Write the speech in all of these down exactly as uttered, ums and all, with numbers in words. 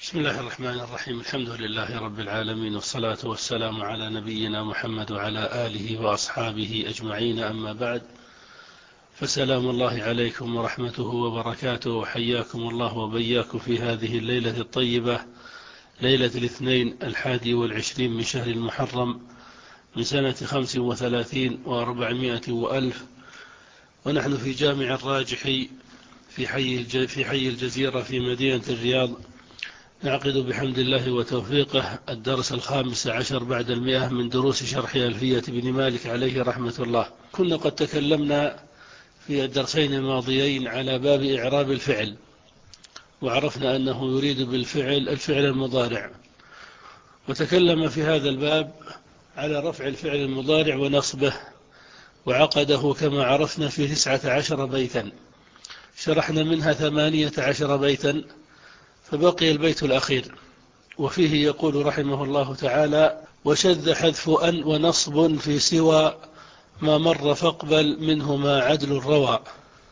بسم الله الرحمن الرحيم. الحمد لله رب العالمين، والصلاة والسلام على نبينا محمد وعلى آله وأصحابه أجمعين، أما بعد، فسلام الله عليكم ورحمته وبركاته، وحياكم الله وبياكم في هذه الليلة الطيبة، ليلة الاثنين الحادي والعشرين من شهر المحرم من سنة خمس وثلاثين وأربعمائة وألف، ونحن في جامع الراجح في حي في حي الجزيرة في مدينة الرياض، نعقد بحمد الله وتوفيقه الدرس الخامس عشر بعد المئة من دروس شرح ألفية بن مالك عليه رحمة الله. كنا قد تكلمنا في الدرسين الماضيين على باب إعراب الفعل، وعرفنا أنه يريد بالفعل الفعل المضارع، وتكلم في هذا الباب على رفع الفعل المضارع ونصبه، وعقده كما عرفنا في تسعة عشر بيتا، شرحنا منها ثمانية عشر بيتا، فبقي البيت الأخير، وفيه يقول رحمه الله تعالى: وشذ حذف أن ونصب في سوى ما مر فاقبل منهما عدل الروى.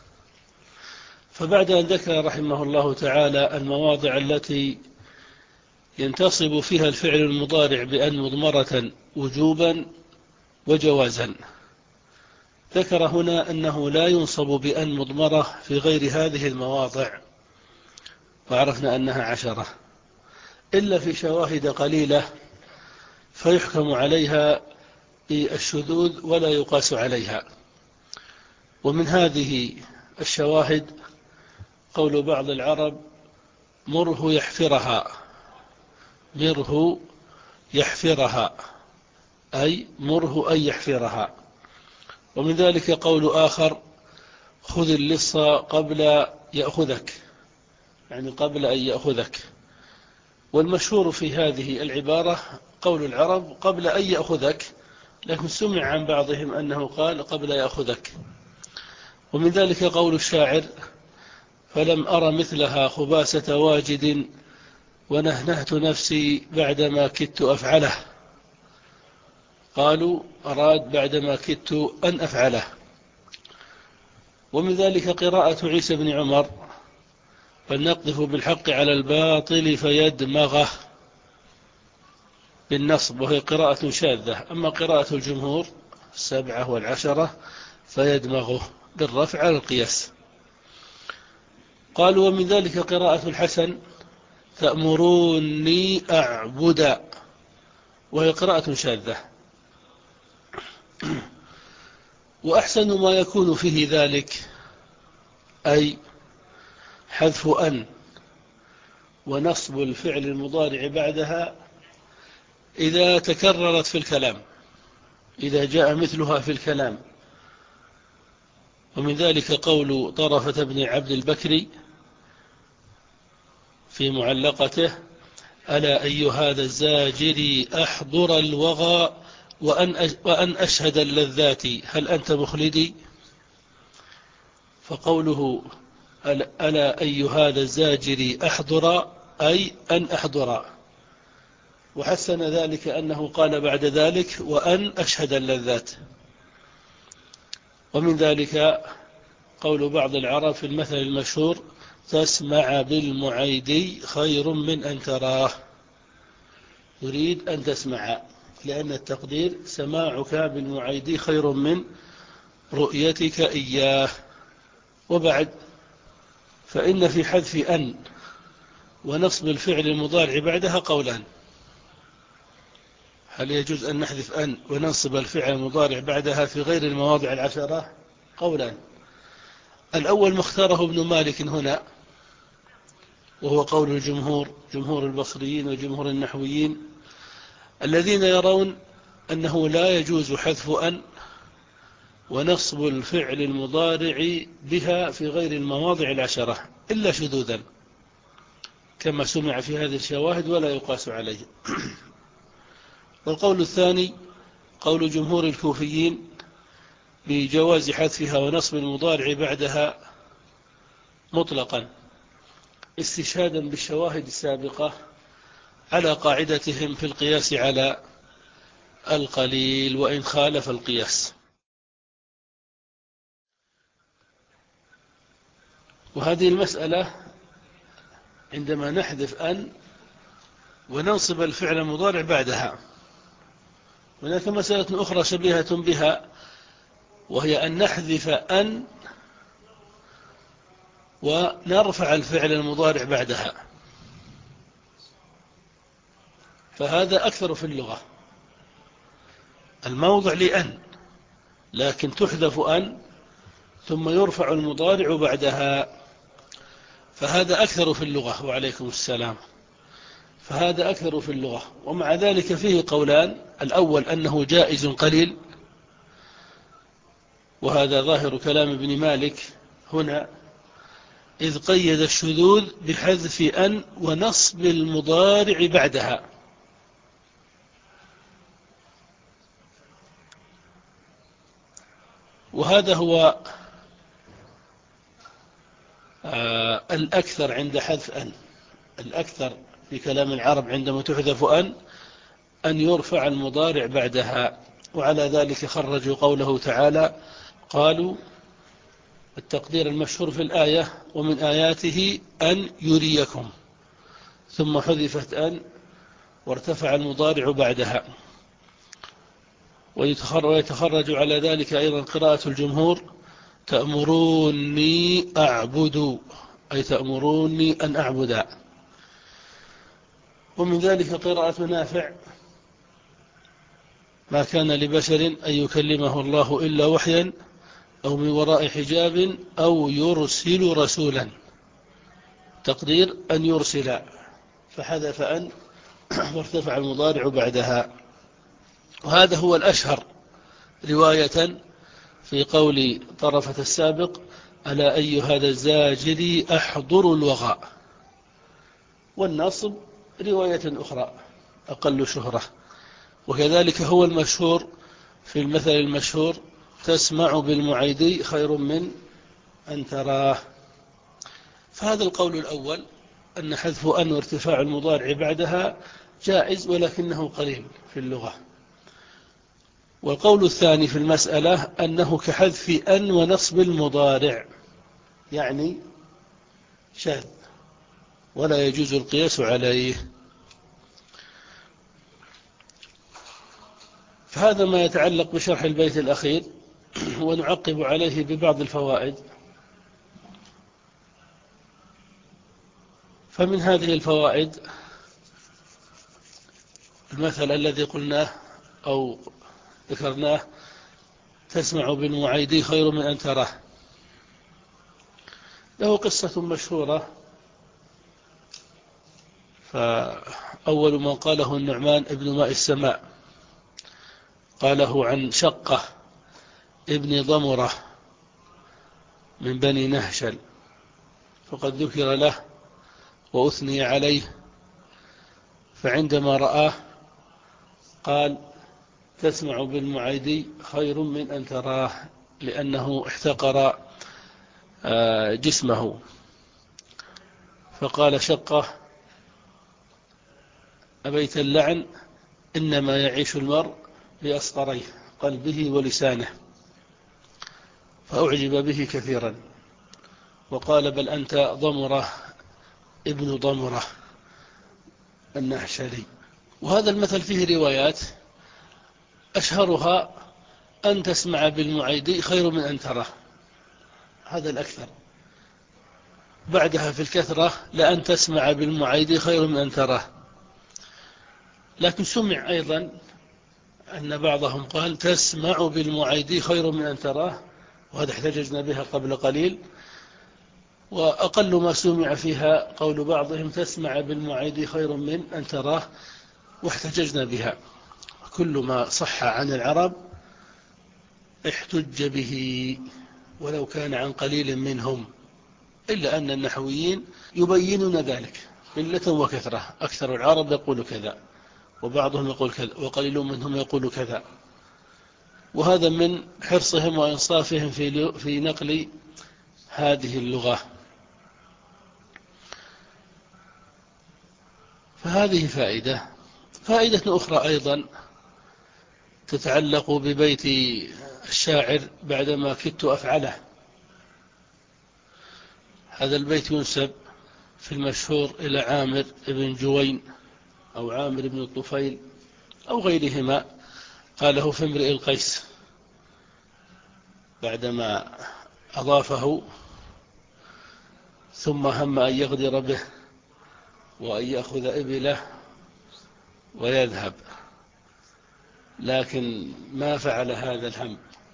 فبعد أن ذكر رحمه الله تعالى المواضع التي ينتصب فيها الفعل المضارع بأن مضمرة وجوبا وجوازا، ذكر هنا أنه لا ينصب بأن مضمرة في غير هذه المواضع، وعرفنا أنها عشرة، إلا في شواهد قليلة فيحكم عليها بالشذوذ ولا يقاس عليها. ومن هذه الشواهد قول بعض العرب: مره يحفرها، مره يحفرها، أي مره أن يحفرها. ومن ذلك قول آخر: خذ اللص قبل يأخذك، يعني قبل أن يأخذك. والمشهور في هذه العبارة قول العرب قبل أن يأخذك، لكن سمع عن بعضهم أنه قال قبل يأخذك. ومن ذلك قول الشاعر: فلم أر مثلها خباسة واجد ونهنهت نفسي بعدما كدت أفعله. قالوا أراد بعدما كدت أن أفعله. ومن ذلك قراءة عيسى بن عمر: فلنقذف بالحق على الباطل فيدمغه، بالنصب، وهي قراءة شاذة. أما قراءة الجمهور السبعة والعشرة فيدمغه بالرفع على القياس. قالوا ومن ذلك قراءة الحسن: تأمروني أعبد، وهي قراءة شاذة. وأحسن ما يكون فيه ذلك أي حذف أن ونصب الفعل المضارع بعدها إذا تكررت في الكلام، إذا جاء مثلها في الكلام. ومن ذلك قول طرفة بن عبد البكري في معلقته: ألا أي هذا الزاجر أحضر الوغى وأن, وأن أشهد اللذات هل أنت مخلدي. فقوله ألا أي هذا الزاجر أحضر أي أن أحضر، وحسن ذلك أنه قال بعد ذلك وأن أشهد اللذات. ومن ذلك قول بعض العرب في المثل المشهور: تسمع بالمعيدي خير من أن تراه، يريد أن تسمع، لأن التقدير سماعك بالمعيدي خير من رؤيتك إياه. وبعد فإن في حذف أن ونصب الفعل المضارع بعدها قولان: هل يجوز أن نحذف أن وننصب الفعل المضارع بعدها في غير المواضع العشرة؟ قولان. الأول مختاره ابن مالك هنا، وهو قول الجمهور، جمهور البصريين وجمهور النحويين، الذين يرون أنه لا يجوز حذف أن ونصب الفعل المضارع بها في غير المواضع العشرة إلا شذوذا، كما سمع في هذه الشواهد ولا يقاس عليه. والقول الثاني قول جمهور الكوفيين بجواز حذفها ونصب المضارع بعدها مطلقا، استشهادا بالشواهد السابقة على قاعدتهم في القياس على القليل وإن خالف القياس. وهذه المسألة عندما نحذف أن وننصب الفعل المضارع بعدها. هناك مسألة أخرى شبيهة بها، وهي أن نحذف أن ونرفع الفعل المضارع بعدها، فهذا أكثر في اللغة. الموضع لأن، لكن تحذف أن ثم يرفع المضارع بعدها، فهذا أكثر في اللغة. وعليكم السلام. فهذا أكثر في اللغة. ومع ذلك فيه قولان: الأول أنه جائز قليل، وهذا ظاهر كلام ابن مالك هنا، إذ قيد الشذوذ بحذف أن ونصب المضارع بعدها. وهذا هو آه الأكثر عند حذف أن. الأكثر في كلام العرب عندما تحذف أن أن يرفع المضارع بعدها. وعلى ذلك خرجوا قوله تعالى، قالوا التقدير المشهور في الآية: ومن آياته أن يريكم، ثم حذفت أن وارتفع المضارع بعدها. ويتخرج على ذلك أيضا قراءة الجمهور: تأمروني أعبد، أي تأمروني أن أعبد. ومن ذلك قراءة نافع: ما كان لبشر أن يكلمه الله إلا وحيا أو من وراء حجاب أو يرسل رسولا. تقدير أن يرسل، فحذف أن وارتفع المضارع بعدها. وهذا هو الأشهر رواية في قول طرفة السابق: ألا أي هذا الزاجر أحضر الوغى. والنصب رواية أخرى أقل شهرة، وكذلك هو المشهور في المثل المشهور: تسمع بالمعيدي خير من أن تراه. فهذا القول الأول، أن حذف أن وارتفاع المضارع بعدها جائز، ولكنه قليل في اللغة. والقول الثاني في المسألة أنه كحذف أن ونصب المضارع، يعني شاذ ولا يجوز القياس عليه. فهذا ما يتعلق بشرح البيت الأخير، ونعقب عليه ببعض الفوائد. فمن هذه الفوائد المثل الذي قلناه أو ذكرناه: تسمع بالمعيدي خير من أن تراه. له قصة مشهورة، فأول من قاله النعمان ابن ماء السماء، قاله عن شقة ابن ضمرة من بني نهشل، فقد ذكر له وأثني عليه، فعندما رآه قال: تسمع بالمعيدي خير من أن تراه، لأنه احتقر جسمه. فقال شقة: أبيت اللعن، إنما يعيش المرء بأصغريه قلبه ولسانه. فأعجب به كثيرا، وقال: بل أنت ضمرة ابن ضمرة النهشلي. وهذا المثل فيه روايات، أشهرها: أن تسمع بالمعيدي خير من أن تراه، هذا الأكثر. بعدها في الكثرة: لأن تسمع بالمعيدي خير من أن تراه. لكن سمع أيضا أن بعضهم قال: تسمع بالمعيدي خير من أن تراه، وهذا احتججنا بها قبل قليل. وأقل ما سمع فيها قول بعضهم: تسمع بالمعيدي خير من أن تراه، واحتججنا بها. كل ما صح عن العرب احتج به، ولو كان عن قليل منهم، إلا أن النحويين يبينون ذلك قلة وكثرة. أكثر العرب يقول كذا، وبعضهم يقول كذا، وقليل منهم يقول كذا. وهذا من حرصهم وإنصافهم في في نقل هذه اللغة. فهذه فائدة. فائدة أخرى أيضا تتعلق ببيت الشاعر: بعدما كدت أفعله. هذا البيت ينسب في المشهور إلى عامر بن جوين أو عامر بن الطفيل أو غيرهما قاله في امرئ القيس بعدما أضافه ثم هم أن يغدر به وأن يأخذ إبله ويذهب، لكن ما فعل هذا الهم،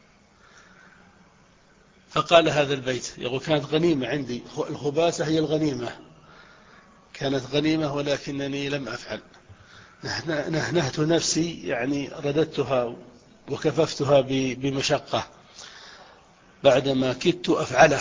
فقال هذا البيت يقول: كانت غنيمة عندي، الخباسة هي الغنيمة، كانت غنيمة ولكنني لم أفعل، نهنهت نفسي، يعني رددتها وكففتها بمشقة بعدما كدت أفعله.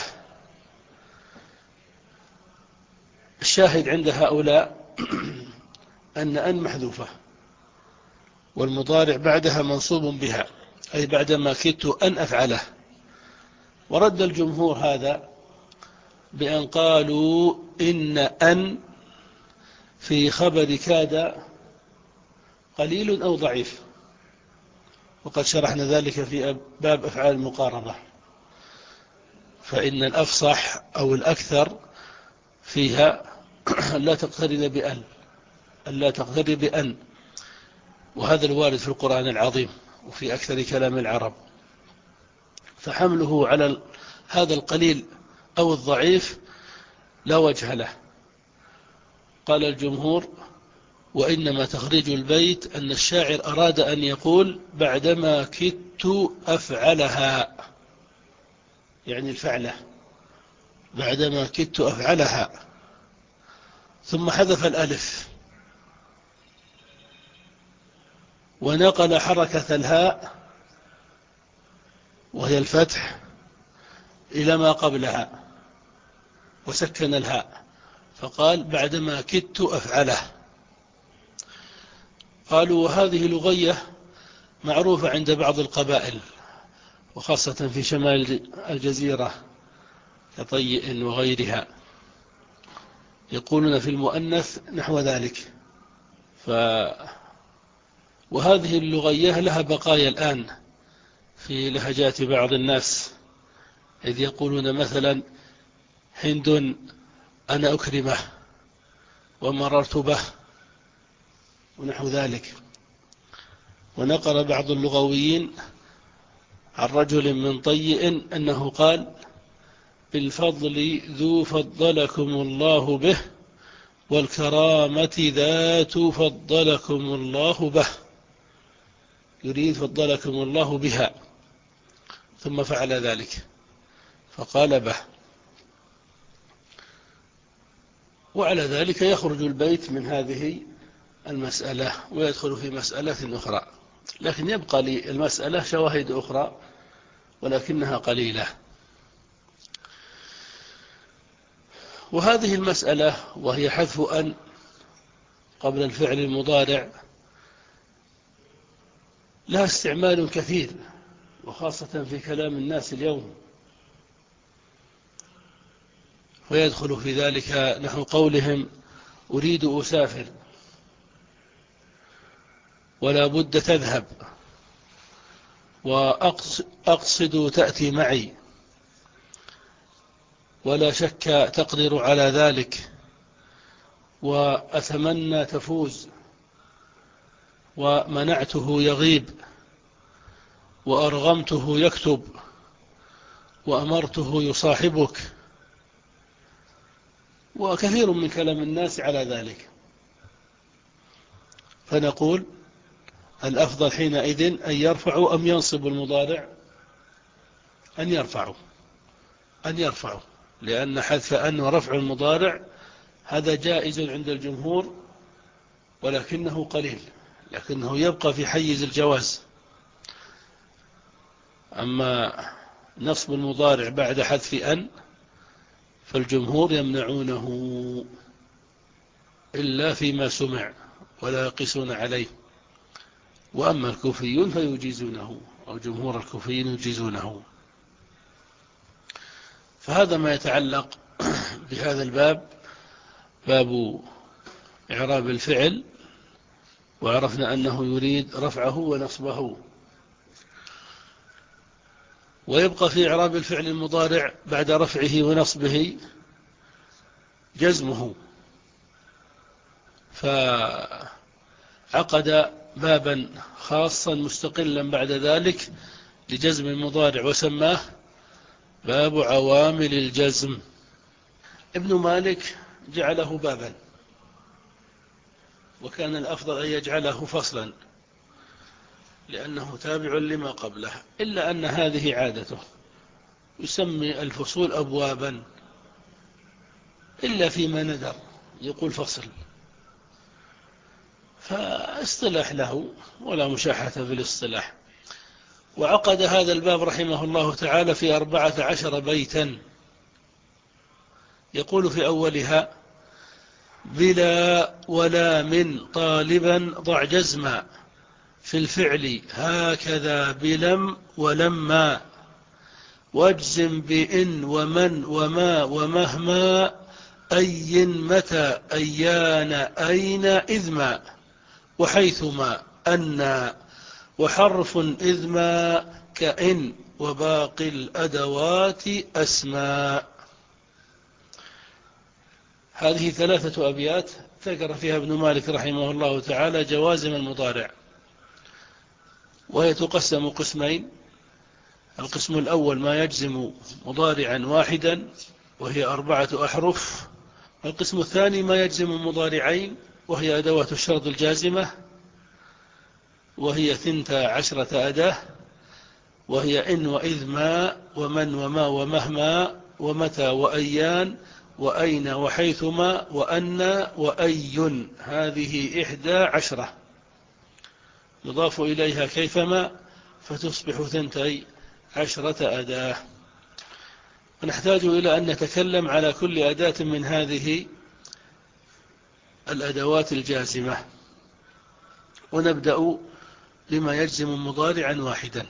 الشاهد عند هؤلاء أن أن محذوفة والمضارع بعدها منصوب بها، أي بعدما كدت أن أفعله. ورد الجمهور هذا بأن قالوا إن أن في خبر كاد قليل أو ضعيف، وقد شرحنا ذلك في باب أفعال المقاربة، فإن الأفصح أو الأكثر فيها لا تقترن بأن، لا تقترن بأن، وهذا الوارد في القرآن العظيم وفي أكثر كلام العرب، فحمله على هذا القليل أو الضعيف لا وجه له. قال الجمهور: وإنما تخريج البيت أن الشاعر أراد أن يقول بعدما كدت أفعلها، يعني الفعلة، بعدما كدت أفعلها، ثم حذف الألف ونقل حركة الهاء وهي الفتح إلى ما قبلها وسكن الهاء، فقال بعدما كدت أفعله. قالوا: وهذه لغية معروفة عند بعض القبائل، وخاصة في شمال الجزيرة كطيء وغيرها، يقولون في المؤنث نحو ذلك. ف وهذه اللغية لها بقايا الآن في لهجات بعض الناس، إذ يقولون مثلا: هند أنا أكرمه ومررت به، ونحو ذلك. ونقل بعض اللغويين عن رجل من طيء أنه قال: بالفضل ذو فضلكم الله به، والكرامة ذات فضلكم الله به، يريد فضلكم الله بها، ثم فعل ذلك فقال به. وعلى ذلك يخرج البيت من هذه المسألة ويدخل في مسألة أخرى، لكن يبقى للمسألة شواهد أخرى ولكنها قليلة. وهذه المسألة وهي حذف أن قبل الفعل المضارع لها استعمال كثير، وخاصة في كلام الناس اليوم، ويدخل في ذلك نحو قولهم: أريد أسافر ولا بد تذهب، وأقصد تأتي معي، ولا شك تقدر على ذلك، وأتمنى تفوز، ومنعته يغيب، وأرغمته يكتب، وأمرته يصاحبك، وكثير من كلام الناس على ذلك. فنقول: الأفضل حينئذ أن يرفعوا أم ينصب المضارع؟ أن يرفعوا، أن يرفعوا، لأن حذف أن ورفع المضارع هذا جائز عند الجمهور، ولكنه قليل، لكنه يبقى في حيز الجواز. أما نصب المضارع بعد حذف أن فالجمهور يمنعونه إلا فيما سمع ولا يقيسون عليه، وأما الكوفيون فيجيزونه، أو جمهور الكوفيين يجيزونه. فهذا ما يتعلق بهذا الباب، باب إعراب الفعل، وعرفنا أنه يريد رفعه ونصبه. ويبقى في إعراب الفعل المضارع بعد رفعه ونصبه جزمه، فالجزم عقد بابا خاصا مستقلا بعد ذلك لجزم المضارع وسماه باب عوامل الجزم. ابن مالك جعله بابا، وكان الأفضل أن يجعله فصلا لأنه تابع لما قبله، إلا أن هذه عادته يسمي الفصول أبوابا، إلا فيما ندر يقول فصل، فاصطلح له ولا مشاحة في الاصطلاح. وعقد هذا الباب رحمه الله تعالى في أربعة عشر بيتا، يقول في أولها: بلا ولا من طالبا ضع جزما في الفعل هكذا بلم ولما، واجزم بإن ومن وما ومهما، أي متى أيان أين إذما، وحيثما أن، وحرف إذما كإن، وباقي الأدوات أسماء. هذه ثلاثة أبيات ذكر فيها ابن مالك رحمه الله تعالى جوازم المضارع، وهي تقسم قسمين: القسم الأول ما يجزم مضارعا واحدا وهي أربعة أحرف، القسم الثاني ما يجزم مضارعين وهي أدوات الشرط الجازمة وهي ثنتا عشرة أداة، وهي إن وإذ ما ومن وما ومهما ومتى وأيان وأين وحيثما وأن وأي، هذه إحدى عشرة يضاف إليها كيفما فتصبح ثنتي عشرة أداة. ونحتاج إلى أن نتكلم على كل أداة من هذه الأدوات الجازمة، ونبدأ بما يجزم مضارعا واحدا.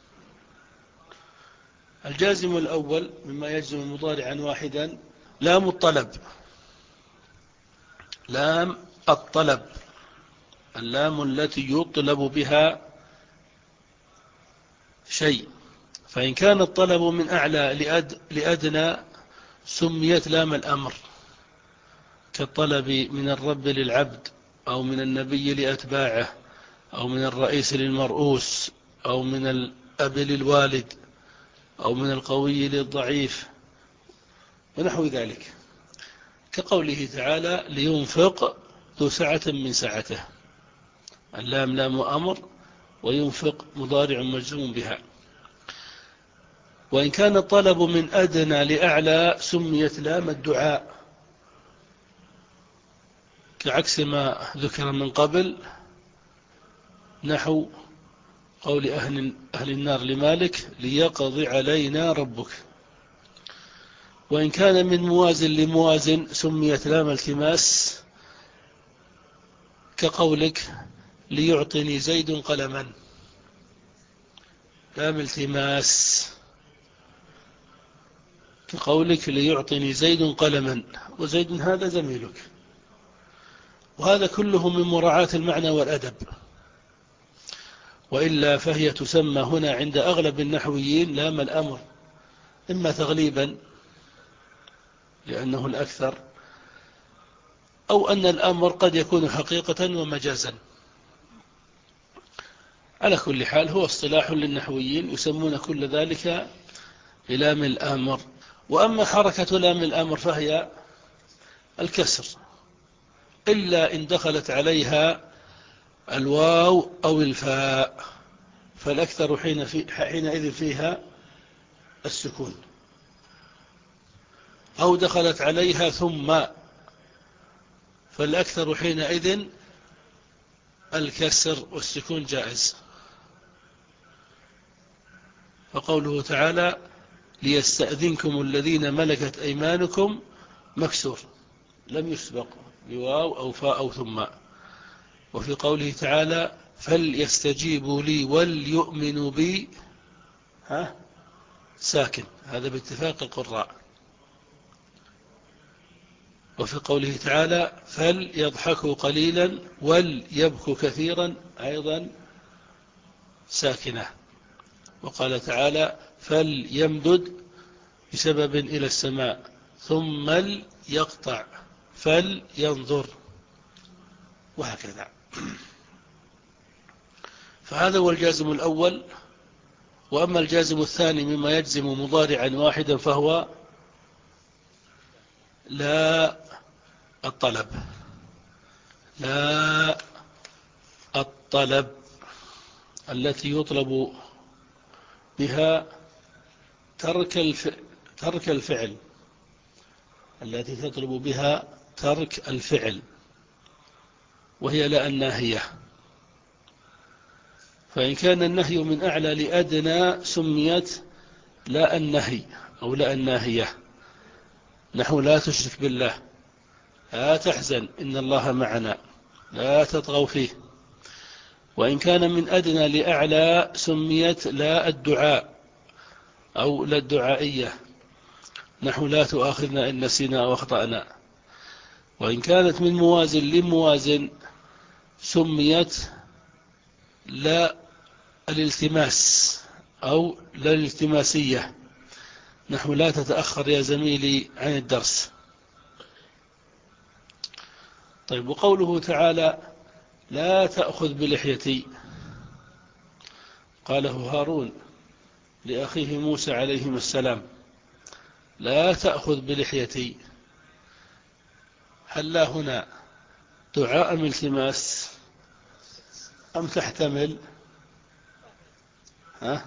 الجازم الأول مما يجزم مضارعا واحدا لام الطلب. لام الطلب، اللام التي يطلب بها شيء، فإن كان الطلب من أعلى لأد لأدنى سميت لام الأمر، كالطلب من الرب للعبد، أو من النبي لأتباعه، أو من الرئيس للمرؤوس، أو من الأب للوالد، أو من القوي للضعيف، ونحو ذلك، كقوله تعالى: لينفق ذو سعة من سعته. اللام لام أمر، وينفق مضارع مجزوم بها. وإن كان الطلب من أدنى لأعلى سميت لام الدعاء، كعكس ما ذكر من قبل، نحو قول أهل, أهل النار لمالك: ليقضي علينا ربك. وإن كان من موازن لموازن سميت لام التماس، كقولك: ليعطني زيد قلما. لام التماس كقولك: ليعطني زيد قلما، وزيد هذا زميلك. وهذا كله من مراعاة المعنى والأدب، وإلا فهي تسمى هنا عند أغلب النحويين لام الأمر، إما تغليبا لأنه الأكثر، أو أن الأمر قد يكون حقيقة ومجازا. على كل حال هو اصطلاح للنحويين يسمون كل ذلك بلام الأمر. وأما حركة لام الأمر فهي الكسر، إلا إن دخلت عليها الواو أو الفاء، فالأكثر حين في حينئذ فيها السكون، أو دخلت عليها ثم، فالأكثر حينئذ الكسر والسكون جائز. فقوله تعالى: ليستأذنكم الذين ملكت أيمانكم مكسور، لم يسبق بواو أو فاء أو ثم. وفي قوله تعالى: فليستجيبوا لي وليؤمنوا بي، ها ساكن، هذا باتفاق القراء. وفي قوله تعالى: فليضحكوا قليلا وليبكوا كثيرا، أيضا ساكنة. وقال تعالى: فليمدد بسبب إلى السماء ثم ليقطع فلينظر، وهكذا. فهذا هو الجازم الأول. وأما الجازم الثاني مما يجزم مضارعا واحدا فهو لا الطلب. لا الطلب التي يطلب بها ترك الفعل ترك الفعل التي تطلب بها ترك الفعل وهي لا الناهية. فإن كان النهي من أعلى لأدنى سميت لا النهي أو لا الناهية، نحو لا تشرك بالله، لا تحزن إن الله معنا، لا تطغوا فيه. وإن كان من أدنى لأعلى سميت لا الدعاء أو لا الدعائية، نحو لا تؤاخذنا إن نسينا أو أخطأنا. وإن كانت من موازن لموازن سميت لا الالتماس أو لا الالتماسية، نحو لا تتأخر يا زميلي عن الدرس. طيب، وقوله تعالى لا تأخذ بلحيتي، قاله هارون لأخيه موسى عليهما السلام، لا تأخذ بلحيتي. هل لا هنا دعاء أم التماس أم تحتمل؟ ها؟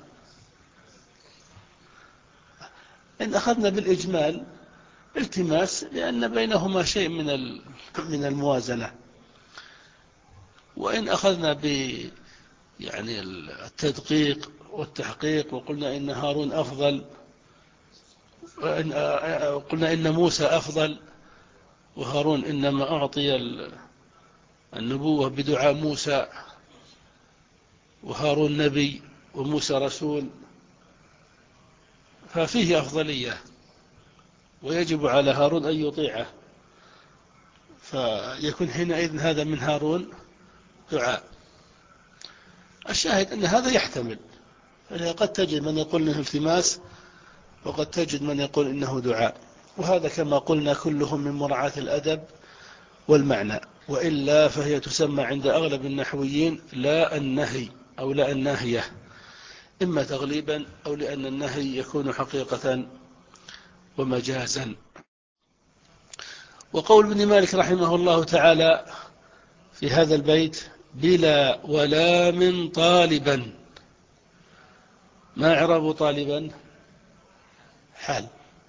إن أخذنا بالإجمال التماس، لأن بينهما شيء من من الموازنة. وإن أخذنا ب يعني التدقيق والتحقيق وقلنا إن هارون أفضل، وإن قلنا إن موسى أفضل، وهارون إنما أعطي النبوة بدعاء موسى، وهارون نبي وموسى رسول، ففيه أفضلية ويجب على هارون أن يطيعه، فيكون حينئذ هذا من هارون دعاء. الشاهد أن هذا يحتمل، قد تجد من يقول إنه التماس وقد تجد من يقول إنه دعاء، وهذا كما قلنا كلهم من مراعاة الأدب والمعنى، وإلا فهي تسمى عند أغلب النحويين لا النهي أو لا الناهية، إما تغليبا أو لأن النهي يكون حقيقة ومجازا. وقول ابن مالك رحمه الله تعالى في هذا البيت بلا ولا من طالبا، ما إعراب طالبا؟ حال،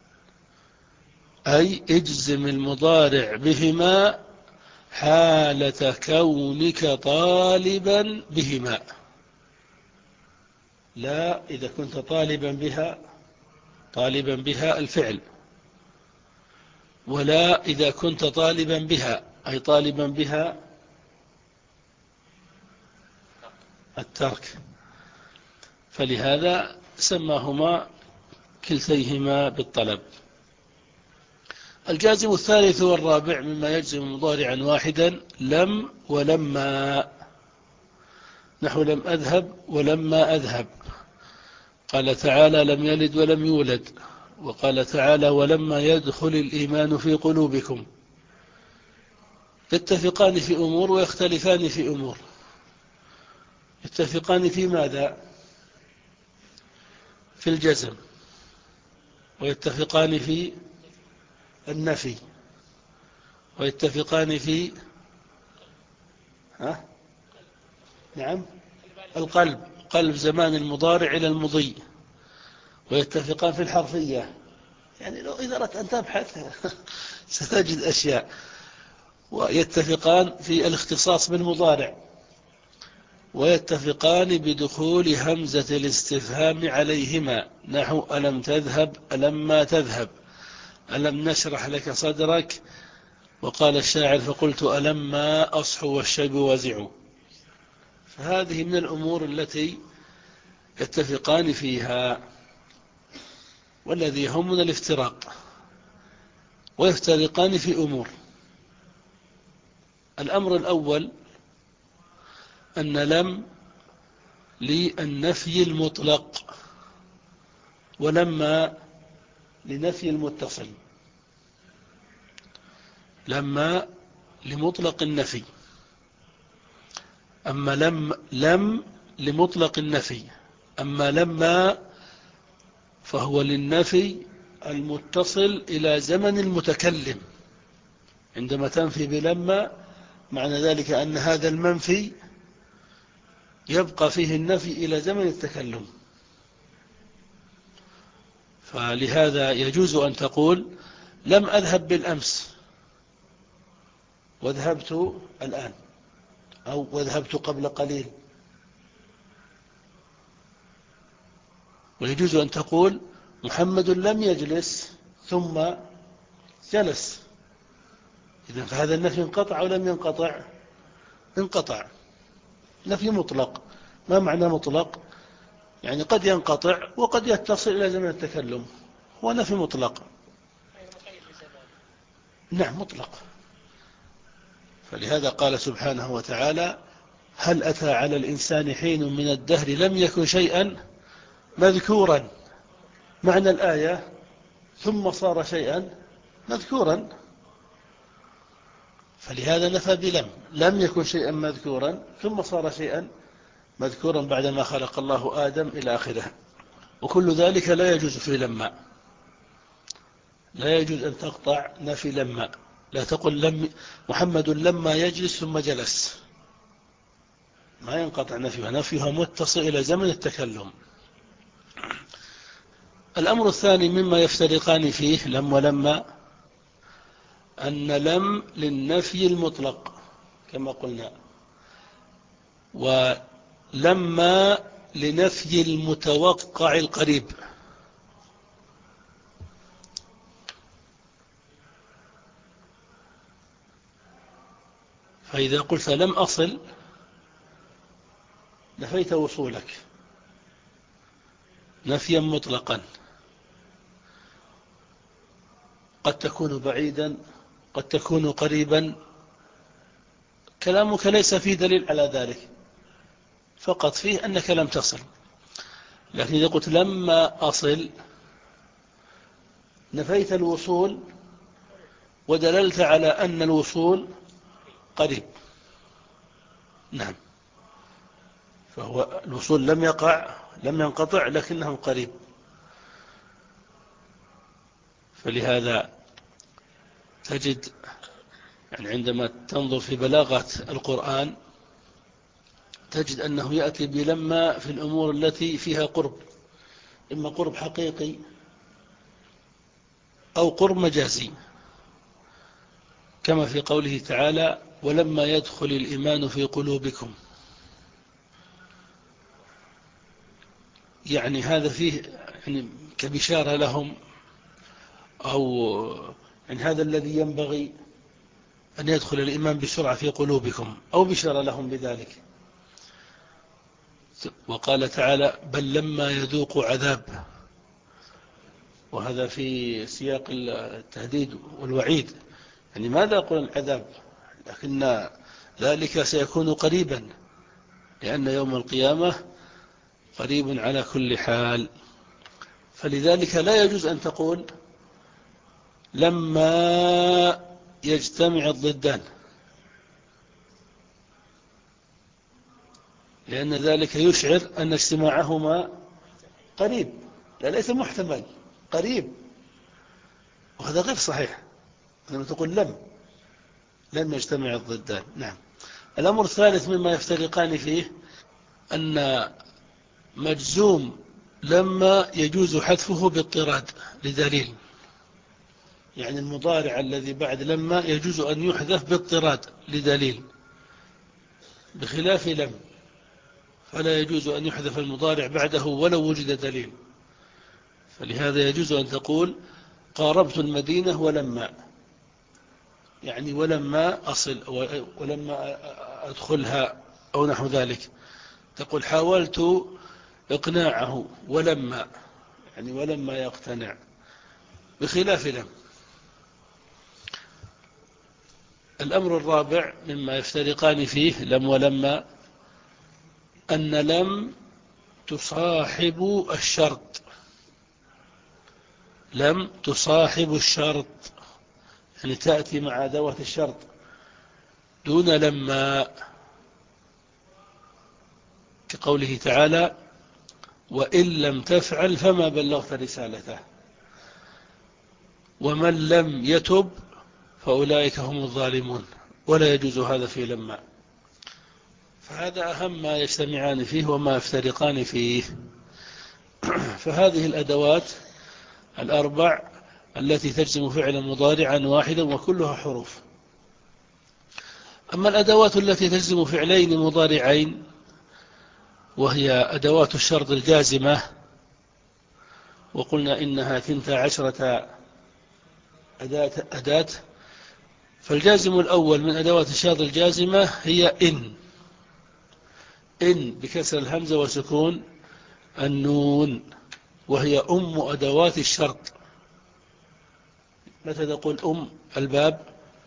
أي اجزم المضارع بهما حالة كونك طالبا بهما. لا إذا كنت طالبا بها، طالبا بها الفعل، ولا إذا كنت طالبا بها أي طالبا بها الترك. فلهذا سماهما كلتيهما بالطلب. الجازم الثالث والرابع مما يجزم مضارعا واحدا لم ولما، نحو لم أذهب ولما أذهب. قال تعالى لم يلد ولم يولد، وقال تعالى ولما يدخل الإيمان في قلوبكم. يتفقان في أمور ويختلفان في أمور. يتفقان في ماذا؟ في الجزم، ويتفقان في النفي، ويتفقان في ها؟ نعم القلب، قلب زمان المضارع إلى المضي. ويتفقان في الحرفية، يعني لو إذا أردت أن تبحث ستجد أشياء. ويتفقان في الاختصاص بالمضارع، ويتفقان بدخول همزة الاستفهام عليهما، نحو ألم تذهب ألم ما تذهب، ألم نشرح لك صدرك. وقال الشاعر فقلت ألم ما أصحو والشيب وازع. فهذه من الأمور التي يتفقان فيها. والذي يهمنا الافتراق، ويفترقان في أمور. الأمر الأول أن لم للنفي المطلق، ولما لنفي المتصل. لما لمطلق النفي، أما لم لم لمطلق النفي، أما لما فهو للنفي المتصل إلى زمن المتكلم. عندما تنفي بلما معنى ذلك أن هذا المنفي يبقى فيه النفي إلى زمن التكلم. فلهذا يجوز أن تقول لم أذهب بالأمس وذهبت الآن، أو وذهبت قبل قليل. ويجوز أن تقول محمد لم يجلس ثم جلس. إذن فهذا النفي انقطع أو لم ينقطع؟ انقطع. نفي مطلق. ما معنى مطلق؟ يعني قد ينقطع وقد يتصل إلى زمن التكلم، هو نفي مطلق. نعم مطلق. فلهذا قال سبحانه وتعالى هل أتى على الإنسان حين من الدهر لم يكن شيئا مذكورا. معنى الآية ثم صار شيئا مذكورا. فلهذا نفى بلم، لم يكن شيئا مذكورا ثم صار شيئا مذكورا بعدما خلق الله آدم إلى آخره. وكل ذلك لا يجوز في لما، لا يجوز أن تقطع نفي لما. لا تقل لم محمد لما يجلس ثم جلس، ما ينقطع نفيها، نفيها متصل إلى زمن التكلم. الأمر الثاني مما يفترقان فيه لم ولما أن لم للنفي المطلق كما قلنا، ولما لنفي المتوقع القريب. فإذا قلت لم أصل نفيت وصولك نفيا مطلقا، قد تكون بعيدا قد تكون قريبا، كلامك ليس فيه دليل على ذلك، فقط فيه أنك لم تصل. لكن إذا قلت لما أصل نفيت الوصول ودللت على أن الوصول قريب. نعم، فهو الوصول لم يقع لم ينقطع لكنه قريب. فلهذا تجد يعني عندما تنظر في بلاغة القرآن تجد أنه يأتي بلما في الأمور التي فيها قرب، إما قرب حقيقي أو قرب مجازي، كما في قوله تعالى ولما يدخل الإيمان في قلوبكم. يعني هذا فيه يعني كبشارة لهم، أو يعني هذا الذي ينبغي أن يدخل الإيمان بسرعة في قلوبكم، أو بشارة لهم بذلك. وقال تعالى بل لما يذوق عذاب، وهذا في سياق التهديد والوعيد، يعني ماذا يقول العذاب؟ لكن ذلك سيكون قريبا، لأن يوم القيامة قريب على كل حال. فلذلك لا يجوز أن تقول لما يجتمع الضدان، لأن ذلك يشعر أن اجتماعهما قريب، لا ليس محتمل، قريب، وهذا غير صحيح. لما تقول لم لم يجتمع الضدان. نعم. الأمر الثالث مما يفترقان فيه أن مجزوم لما يجوز حذفه باضطراد لدليل، يعني المضارع الذي بعد لما يجوز أن يحذف باضطراد لدليل، بخلاف لم فلا يجوز أن يحذف المضارع بعده ولو وجد دليل. فلهذا يجوز أن تقول قاربت المدينة ولما، يعني ولما أصل ولما أدخلها أو نحو ذلك. تقول حاولت إقناعه ولما، يعني ولما يقتنع، بخلاف لم. الأمر الرابع مما يفترقان فيه لم ولما أن لم تصاحب الشرط، لم تصاحب الشرط، يعني تأتي مع أدوات الشرط دون لما، كقوله تعالى: وإن لم تفعل فما بلغت رسالته، ومن لم يتب فأولئك هم الظالمون، ولا يجوز هذا في لما. فهذا أهم ما يجتمعان فيه وما يفترقان فيه. فهذه الأدوات الأربع التي تجزم فعلا مضارعا واحدا وكلها حروف. أما الأدوات التي تجزم فعلين مضارعين وهي أدوات الشرط الجازمة، وقلنا إنها ثنتا عشرة أداة, أداة فالجازم الأول من أدوات الشرط الجازمة هي إن إن بكسر الهمزة وسكون النون، وهي أم أدوات الشرط. متى تقول أم الباب؟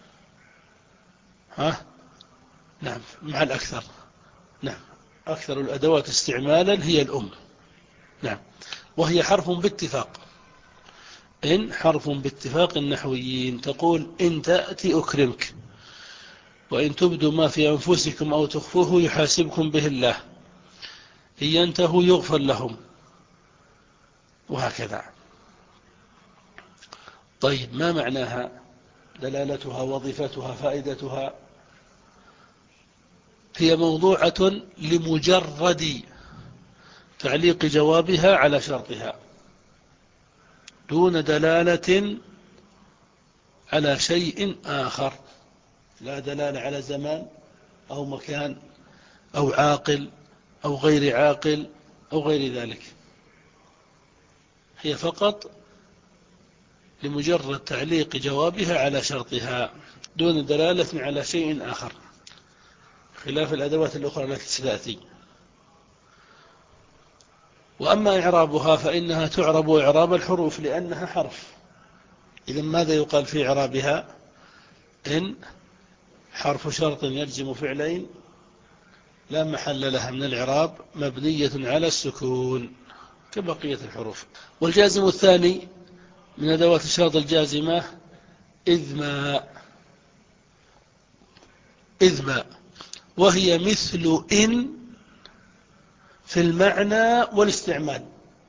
ها؟ نعم، مع الأكثر. نعم، أكثر الأدوات استعمالا هي الأم. نعم، وهي حرف باتفاق. إن حرف باتفاق النحويين. تقول: إن تأتي أكرمك، وإن تبدوا ما في أنفسكم أو تخفوه يحاسبكم به الله، إن ينتهوا يغفر لهم، وهكذا. طيب، ما معناها؟ دلالتها، وظيفتها، فائدتها. هي موضوعة لمجرد تعليق جوابها على شرطها دون دلالة على شيء آخر، لا دلالة على زمان أو مكان أو عاقل أو غير عاقل أو غير ذلك. هي فقط لمجرد تعليق جوابها على شرطها دون دلالة على شيء آخر، خلاف الأدوات الأخرى التي ستأتي. وأما إعرابها فإنها تعرب إعراب الحروف لأنها حرف. إذن ماذا يقال في إعرابها؟ إن حرف شرط يجزم فعلين لا محل لها من الإعراب، مبنية على السكون كبقية الحروف. والجازم الثاني من أدوات الشرط الجازمة إذ ما إذ ما وهي مثل إن في المعنى والاستعمال.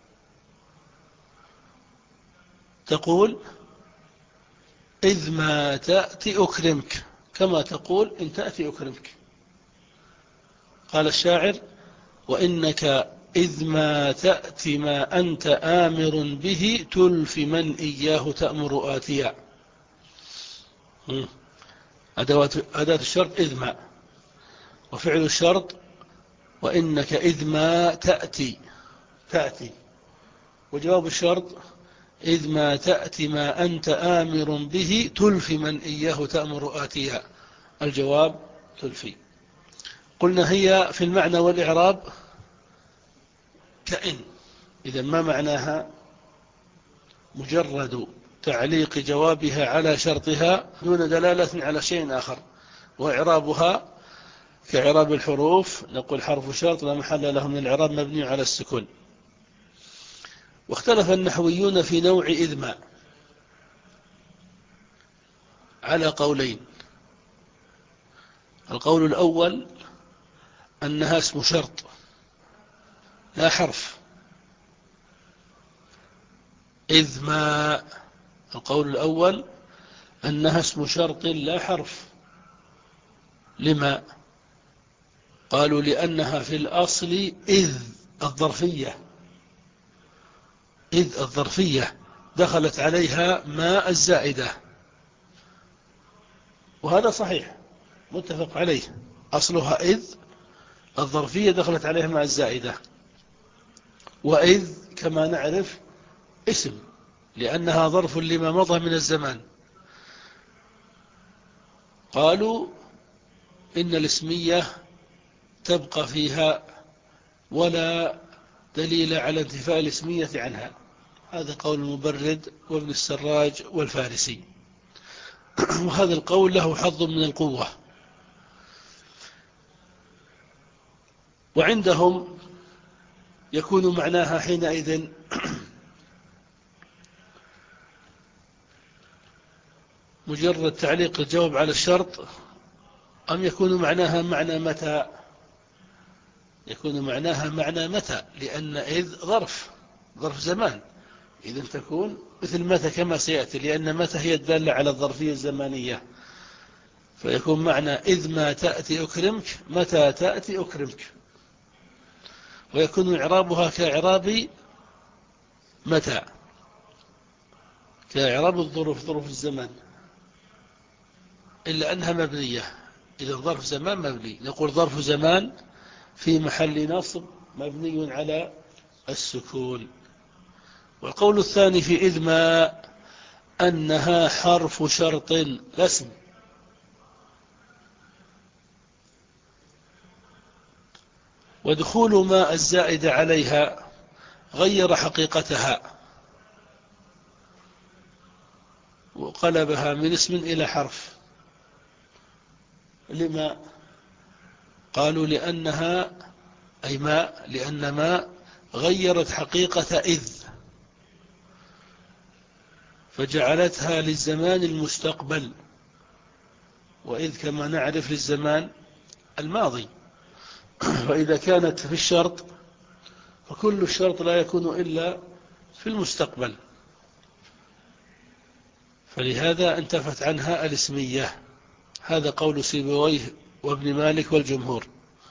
تقول: إذ ما تأتي أكرمك، كما تقول إن تأتي أكرمك. قال الشاعر: وإنك إذ ما تأتي ما أنت آمر به تلف من إياه تأمر آتيا. أداة الشرط إذ ما، وفعل الشرط وإنك إذ ما تأتي تأتي، وجواب الشرط إذ ما تأتي ما أنت آمر به تلف من إياه تأمر آتيا. الجواب تلفي. قلنا هي في المعنى والإعراب كإن. إذا ما معناها؟ مجرد تعليق جوابها على شرطها دون دلالة على شيء آخر. وإعرابها كإعراب الحروف، نقول حرف شرط لا محل له من الإعراب مبني على السكون. واختلف النحويون في نوع إذ ما على قولين. القول الأول أنها اسم شرط لا حرف. إذ ما القول الأول أنها اسم شرط لا حرف. لما؟ قالوا: لأنها في الأصل إذ الظرفية إذ الظرفية دخلت عليها ما الزائدة، وهذا صحيح متفق عليه. أصلها إذ الظرفية دخلت عليها ما الزائدة. وإذ كما نعرف اسم لأنها ظرف لما مضى من الزمان. قالوا إن الاسمية تبقى فيها ولا دليل على انتفاء الاسمية عنها. هذا قول المبرد وابن السراج والفارسي، وهذا القول له حظ من القوة. وعندهم يكون معناها حينئذ مجرد تعليق الجواب على الشرط، أم يكون معناها معنى متى؟ يكون معناها معنى متى، لأن إذ ظرف ظرف زمان، إذن تكون مثل متى كما سيأتي، لأن متى هي الدالة على الظرفية الزمانية، فيكون معنى إذ ما تأتي أكرمك، متى تأتي أكرمك. ويكون إعرابها كإعراب متى، كإعراب الظروف ظروف الزمان، إلا أنها مبنية. إذا ظرف زمان مبني، نقول ظرف زمان في محل نصب مبني على السكون. والقول الثاني في إذ ما أنها حرف شرط لا اسم، ودخول ما الزائد عليها غير حقيقتها وقلبها من اسم إلى حرف. لما؟ قالوا لأنها أي ما لأن ما غيرت حقيقة إذ، فجعلتها للزمان المستقبل، وإذ كما نعرف للزمان الماضي. وإذا كانت في الشرط فكل الشرط لا يكون إلا في المستقبل، فلهذا انتفت عنها الاسمية. هذا قول سيبويه وابن مالك والجمهور.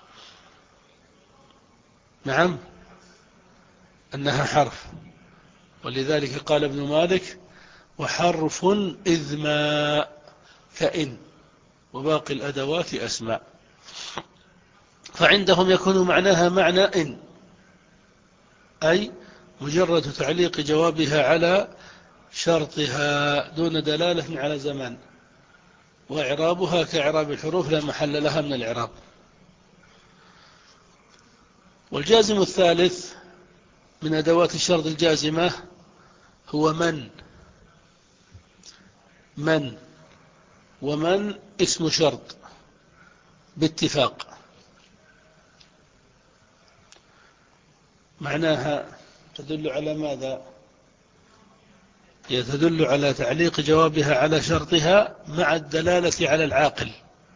نعم، أنها حرف، ولذلك قال ابن مالك وحرف إذ ما كإن وباقي الأدوات أسماء. فعندهم يكون معناها معنى إن، أي مجرد تعليق جوابها على شرطها دون دلالة على زمان، وإعرابها كإعراب الحروف لا محل لها من الإعراب. والجازم الثالث من أدوات الشرط الجازمة هو من. من ومن اسم شرط باتفاق، معناها تدل على ماذا؟ هي تدل على تعليق جوابها على شرطها مع الدلالة على العاقل،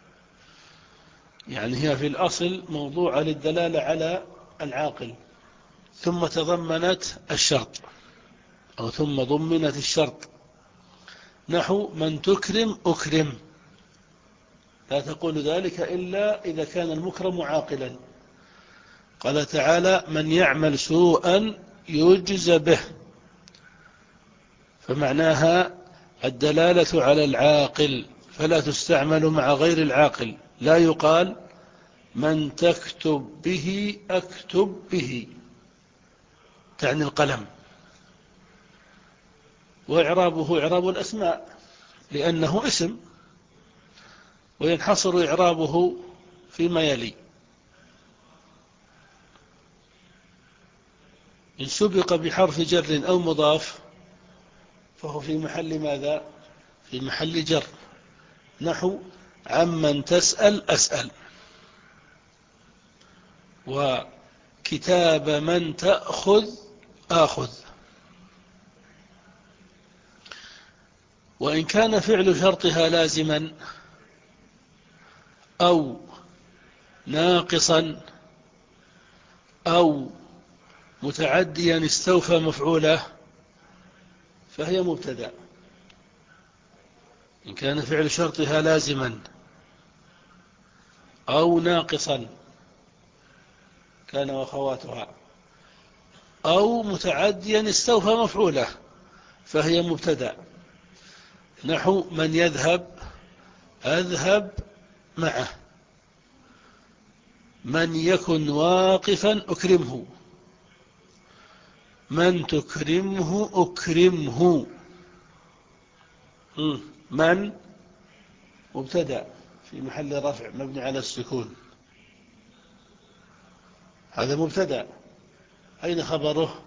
يعني هي في الأصل موضوعة للدلالة على العاقل، ثم تضمنت الشرط أو ثم ضمنت الشرط. نحو من تكرم أكرم، لا تقول ذلك إلا إذا كان المكرم عاقلا. قال تعالى من يعمل سوءا يجز به، فمعناها الدلالة على العاقل، فلا تستعمل مع غير العاقل. لا يقال من تكتب به أكتب به، تعني القلم. وإعرابه إعراب الأسماء لأنه اسم، وينحصر إعرابه فيما يلي: إن سبق بحرف جر أو مضاف فهو في محل ماذا؟ في محل جر. نحو عمن تسأل أسأل، وكتاب من تأخذ آخذ. وإن كان فعل شرطها لازما أو ناقصا أو متعديا استوفى مفعوله فهي مبتدأ. إن كان فعل شرطها لازما أو ناقصا كان وأخواتها أو متعديا استوفى مفعوله فهي مبتدأ. نحو من يذهب أذهب معه، من يكن واقفا أكرمه، من تكرمه أكرمه. من مبتدأ في محل رفع مبني على السكون، هذا مبتدأ. أين خبره؟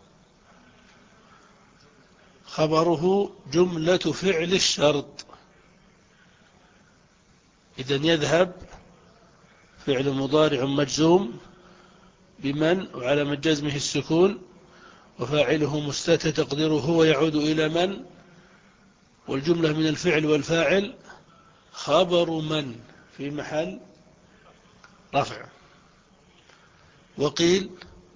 خبره جملة فعل الشرط. إذن يذهب فعل مضارع مجزوم بمن وعلى جزمه السكون، وفاعله مستتر تقديره هو يعود إلى من، والجملة من الفعل والفاعل خبر من في محل رفع. وقيل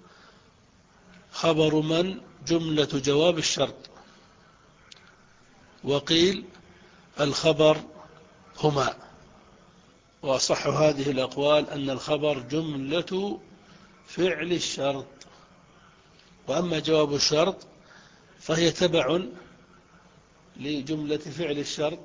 خبر من جملة جواب الشرط، وقيل الخبر هما. وأصح هذه الأقوال أن الخبر جملة فعل الشرط، وأما جواب الشرط فهي تبع لجملة فعل الشرط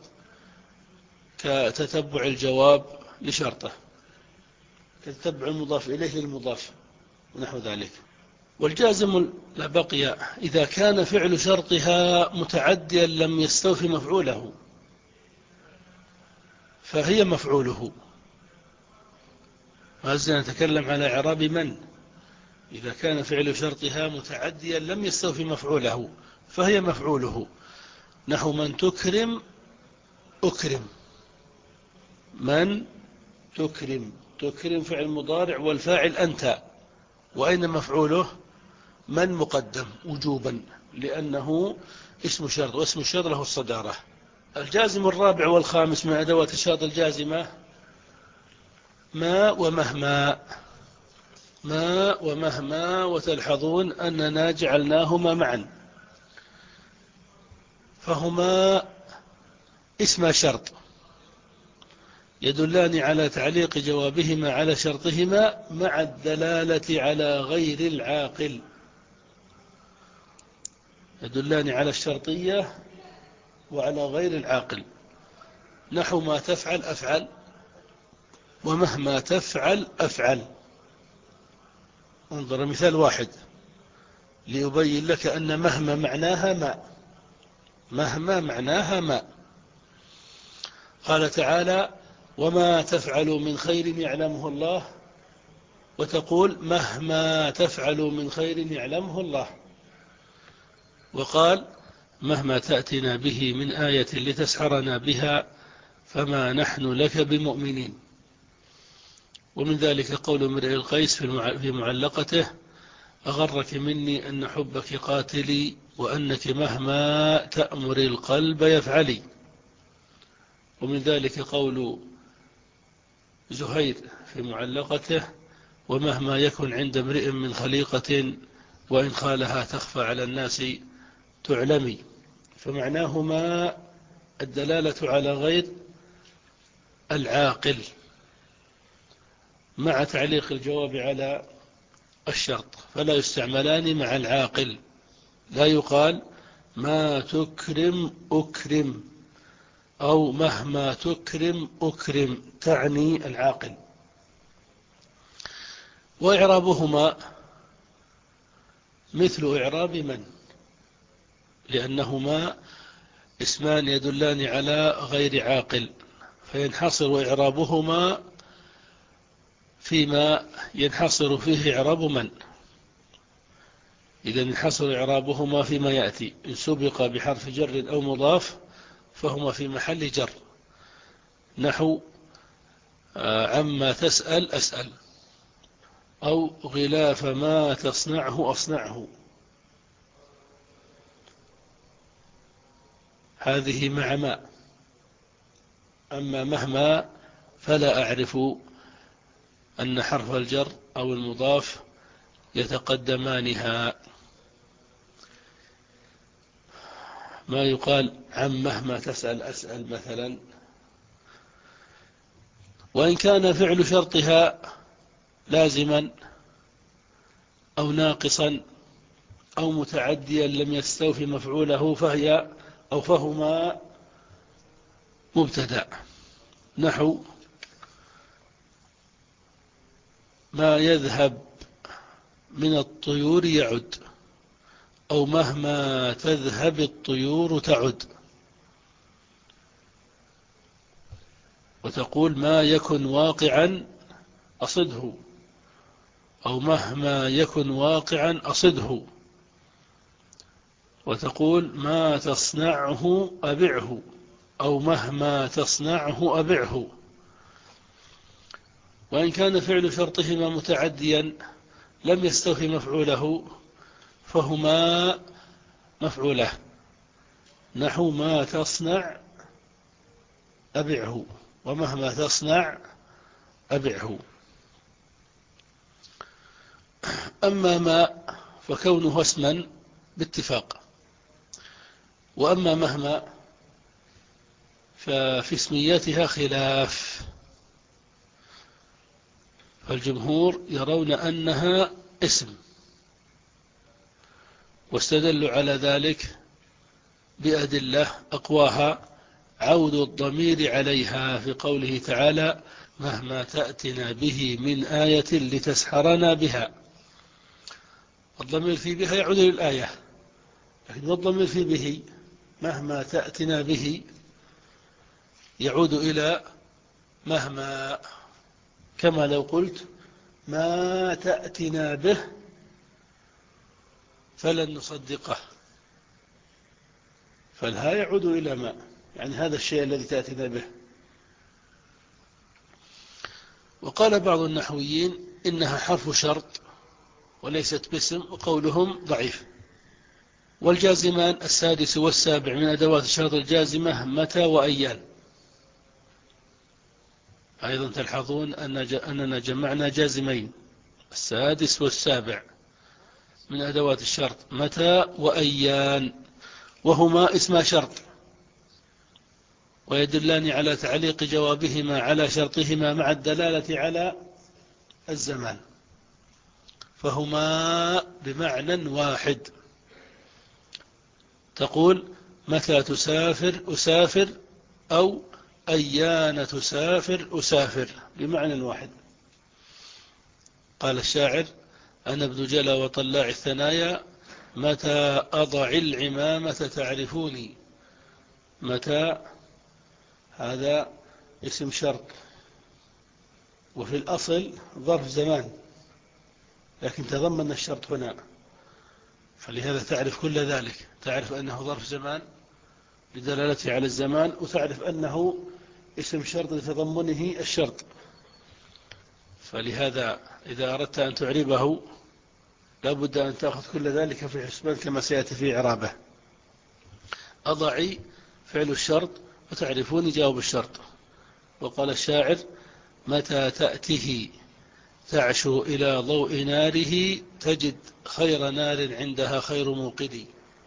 كتتبع الجواب لشرطه، كتتبع المضاف إليه المضاف ونحو ذلك. والجازم لا بقي إذا كان فعل شرطها متعديا لم يستوفي مفعوله فهي مفعوله. وهذا نتكلم على إعراب من. إذا كان فعل شرطها متعديا لم يستوفي مفعوله فهي مفعوله، نحو من تكرم أكرم، من تكرم، تكرم فعل مضارع والفاعل أنت، وأين مفعوله؟ من مقدم وجوبا لأنه اسم شرط، واسم الشرط له الصدارة. الجازم الرابع والخامس من أدوات الشرط الجازمة ما ومهما، ما ومهما، وتلحظون أننا جعلناهما معا، فهما اسم شرط يدلان على تعليق جوابهما على شرطهما مع الدلالة على غير العاقل، يدلان على الشرطية وعلى غير العاقل، نحو ما تفعل أفعل، ومهما تفعل أفعل. انظر مثال واحد ليبين لك أن مهما معناها ما، مهما معناها ما. قال تعالى وما تفعلوا من خير يعلمه الله، وتقول مهما تفعلوا من خير يعلمه الله. وقال مهما تأتنا به من آية لتسحرنا بها فما نحن لك بمؤمنين. ومن ذلك قول امرئ القيس في معلقته أغرك مني أن حبك قاتلي وأنك مهما تأمر القلب يفعلي. ومن ذلك قول زهير في معلقته ومهما يكن عند امرئ من خليقة وإن خالها تخفى على الناس تعلمي. فمعناهما الدلالة على غير العاقل مع تعليق الجواب على الشرط، فلا يستعملان مع العاقل. لا يقال ما تكرم أكرم أو مهما تكرم أكرم تعني العاقل. وإعرابهما مثل إعراب من، لأنهما اسمان يدلان على غير عاقل، فينحصر إعرابهما فيما ينحصر فيه إعراب من. إذا انحصر إعرابهما فيما يأتي، إن سبق بحرف جر أو مضاف فهما في محل جر، نحو عما تسأل أسأل، أو غلاف ما تصنعه أصنعه، هذه مع ما. أما مهما فلا أعرف أن حرف الجر أو المضاف يتقدمانها. ما يقال عن مهما تسأل أسأل مثلا. وإن كان فعل شرطها لازما أو ناقصا أو متعديا لم يستوفي مفعوله فهي أو فهما مبتدأ، نحو ما يذهب من الطيور يعد، أو مهما تذهب الطيور تعد. وتقول ما يكن واقعا أصده، أو مهما يكن واقعا أصده. وتقول ما تصنعه أبعه، أو مهما تصنعه أبعه. وإن كان فعل شرطهما متعديا لم يستوفي مفعوله فهما مفعوله، نحو ما تصنع أبعه، ومهما تصنع أبعه. أما ما فكونه اسما باتفاق، وأما مهما ففي اسمياتها خلاف، فالجمهور يرون أنها اسم، واستدلوا على ذلك بأدلة أقواها عود الضمير عليها في قوله تعالى مهما تأتنا به من آية لتسحرنا بها. الضمير في بها يعود للآية، لكن الضمير في به مهما تأتنا به يعود إلى مهما، كما لو قلت ما تأتنا به فلن نصدقه، فالها يعود إلى ما، يعني هذا الشيء الذي تأتنا به. وقال بعض النحويين إنها حرف شرط وليست باسم، وقولهم ضعيف. والجازمان السادس والسابع من أدوات الشرط الجازمة متى وأيان. أيضا تلحظون أننا جمعنا جازمين، السادس والسابع من أدوات الشرط متى وأيان، وهما اسما شرط ويدلان على تعليق جوابهما على شرطهما مع الدلالة على الزمان، فهما بمعنى واحد. تقول متى تسافر أسافر، أو أيان تسافر أسافر، بمعنى واحد. قال الشاعر أنا ابن جلا وطلاع الثنايا متى أضع العمامة تعرفوني. متى هذا اسم شرط، وفي الأصل ظرف زمان، لكن تضمن الشرط هنا، فلهذا تعرف كل ذلك، تعرف أنه ظرف زمان بدلالته على الزمان، وتعرف أنه اسم شرط لتضمنه الشرط. فلهذا إذا أردت أن تعربه لابد أن تأخذ كل ذلك في حسبان كما سيأتي في إعرابه. أضعي فعل الشرط وتعرفوني جواب الشرط. وقال الشاعر متى تأته تعشو إلى ضوء ناره تجد خير نار عندها خير موقد.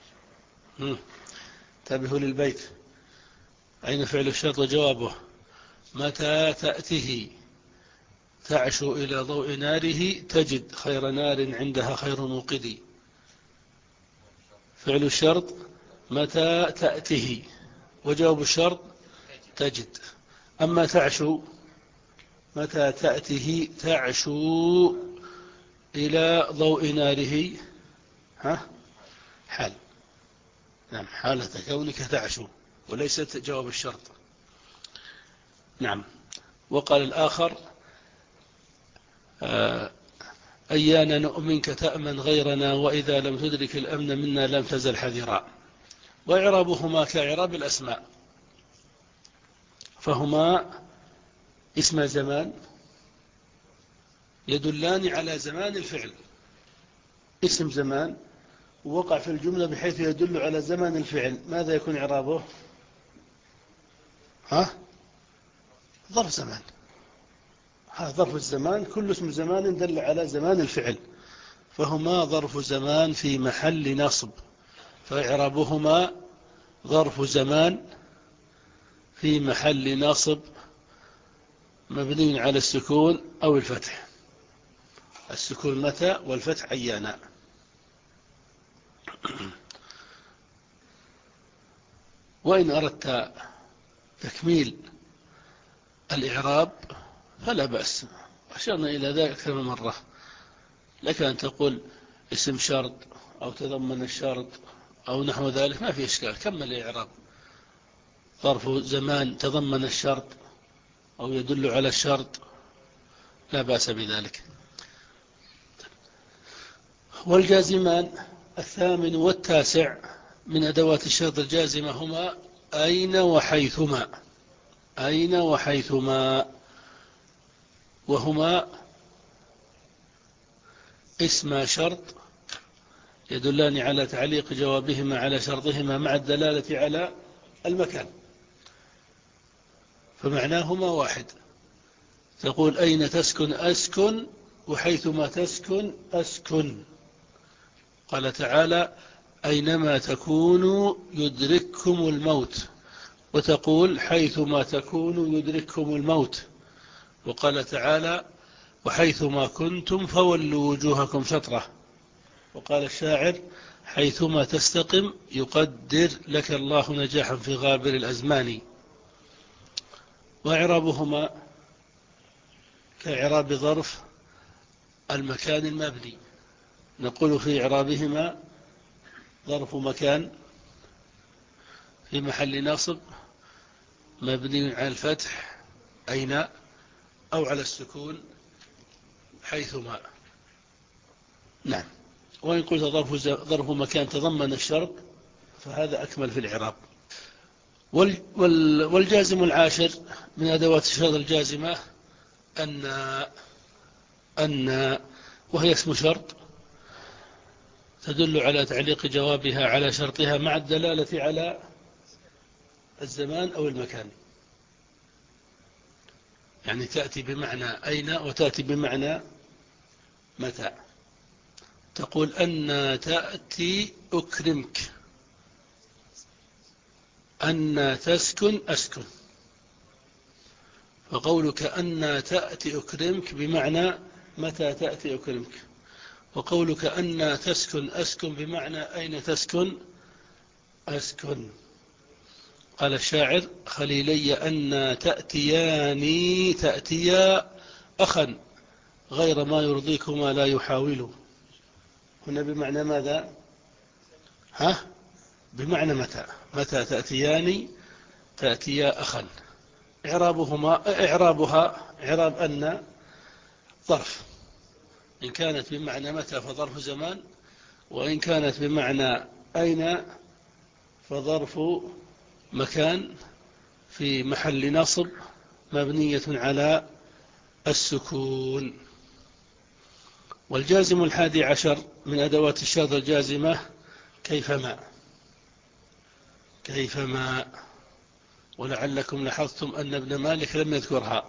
انتبهوا للبيت، أين فعل الشرط وجوابه؟ متى تأته تعشو إلى ضوء ناره تجد خير نار عندها خير موقد. فعل الشرط متى تأته، وجواب الشرط تجد. أما تعشو متى تأته تعشو إلى ضوء ناره، ها حال، نعم حالة كونك تعشو وليست جواب الشرط. نعم. وقال الآخر أيانا نؤمنك تأمن غيرنا وإذا لم تدرك الأمن منا لم تزل حذرا. وإعرابهما كإعراب الأسماء، فهما اسم زمان يدلان على زمان الفعل، اسم زمان وقع في الجملة بحيث يدل على زمان الفعل، ماذا يكون إعرابه؟ ها ظرف زمان. هذا ظرف الزمان، كل اسم زمان دل على زمان الفعل، فهما ظرف زمان في محل نصب، فإعرابهما ظرف زمان في محل نصب مبني على السكون أو الفتح. السكون متى والفتح أيانا. وإن أردت تكميل الإعراب فلا بأس، أشرنا إلى ذلك أكثر من مرة. لك أن تقول اسم شرط أو تضمن الشرط أو نحو ذلك، ما في إشكال، كمل الإعراب. ظرف زمان تضمن الشرط أو يدل على الشرط لا بأس بذلك. والجازمان الثامن والتاسع من أدوات الشرط الجازمة هما أين وحيثما. أين وحيثما، وهما اسم شرط يدلان على تعليق جوابهما على شرطهما مع الدلالة على المكان، فمعناهما واحد. تقول أين تسكن أسكن وحيثما تسكن أسكن. قال تعالى أينما تكونوا يدرككم الموت، وتقول حيثما تكونوا يدرككم الموت. وقال تعالى وحيثما كنتم فولوا وجوهكم شطرة. وقال الشاعر حيثما تستقم يقدر لك الله نجاحا في غابر الأزمان. وإعرابهما كإعراب ظرف المكان المبني، نقول في إعرابهما ظرف مكان في محل نصب مبني على الفتح أين أو على السكون حيثما. نعم. وإن قلت ظرف, ظرف مكان تضمن الشرط فهذا أكمل في الإعراب. وال وال والجازم العاشر من أدوات الشرط الجازمة أن أن وهي اسم شرط تدل على تعليق جوابها على شرطها مع الدلالة على الزمان أو المكان. يعني تأتي بمعنى أين وتأتي بمعنى متى. تقول أن تأتي أكرمك، أن تسكن أسكن. فقولك أن تأتي أكرمك بمعنى متى تأتي أكرمك، وقولك أن تسكن أسكن بمعنى أين تسكن أسكن. قال الشاعر خليلي أن تأتياني تأتيا أخا غير ما يرضيكما لا يحاول. هنا بمعنى ماذا؟ ها؟ بمعنى متى. متى تأتياني تأتيا أخا. إعرابهما إعرابها إعراب أن ظرف، إن كانت بمعنى متى فظرف زمان، وإن كانت بمعنى أين فظرف مكان في محل نصب مبنية على السكون. والجازم الحادي عشر من أدوات الشرط الجازمة كيفما. كيفما ولعلكم لاحظتم أن ابن مالك لم يذكرها،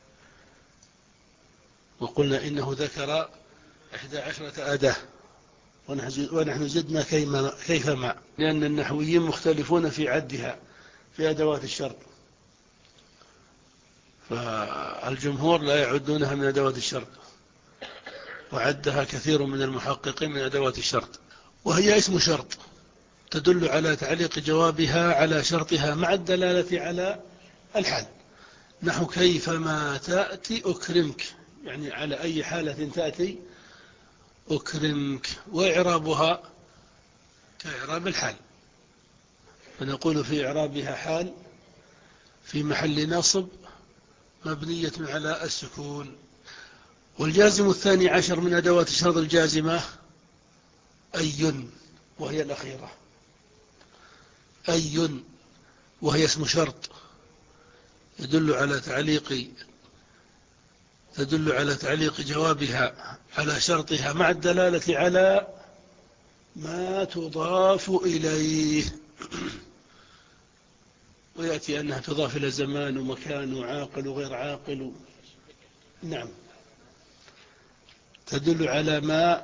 وقلنا إنه ذكر إحدى عشرة أداة ونحن زدنا كيفما، لأن النحويين مختلفون في عدها في أدوات الشرط، فالجمهور لا يعدونها من أدوات الشرط، وعدها كثير من المحققين من أدوات الشرط. وهي اسم شرط تدل على تعليق جوابها على شرطها مع الدلالة على الحال. نحو كيفما تأتي أكرمك، يعني على أي حالة تأتي أكرمك. وإعرابها كإعراب الحال، فنقول في إعرابها حال في محل نصب مبنية على السكون. والجازم الثاني عشر من أدوات الشرط الجازمة أي، وهي الأخيرة. أي وهي اسم شرط يدل على تعليق تدل على تعليق جوابها على شرطها مع الدلالة على ما تضاف إليه. ويأتي أنها تضاف إلى زمان ومكان وعاقل وغير عاقل. نعم. تدل على ما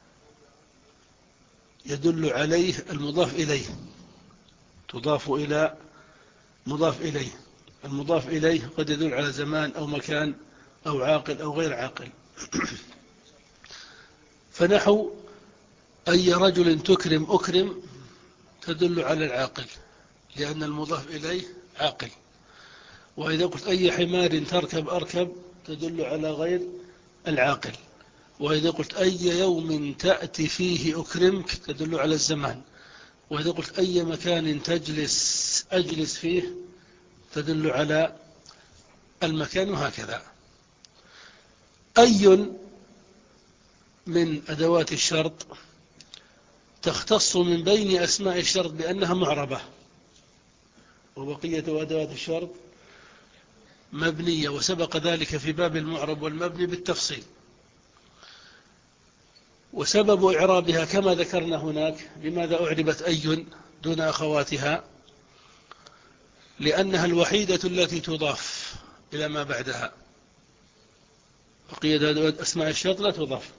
يدل عليه المضاف إليه، تضاف إلى مضاف إليه. المضاف إليه قد يدل على زمان أو مكان أو عاقل أو غير عاقل. فنحو أي رجل تكرم أكرم تدل على العاقل لأن المضاف إليه عاقل. وإذا قلت أي حمار تركب أركب تدل على غير العاقل. وإذا قلت أي يوم تأتي فيه أكرمك تدل على الزمان. وإذا قلت أي مكان تجلس أجلس فيه تدل على المكان، وهكذا. أي من أدوات الشرط تختص من بين أسماء الشرط بأنها معربة، وبقية أدوات الشرط مبنية، وسبق ذلك في باب المعرب والمبني بالتفصيل. وسبب إعرابها كما ذكرنا هناك، لماذا أعربت أي دون أخواتها؟ لأنها الوحيدة التي تضاف إلى ما بعدها، بقية أدوات أسماء الشرط لا تضاف،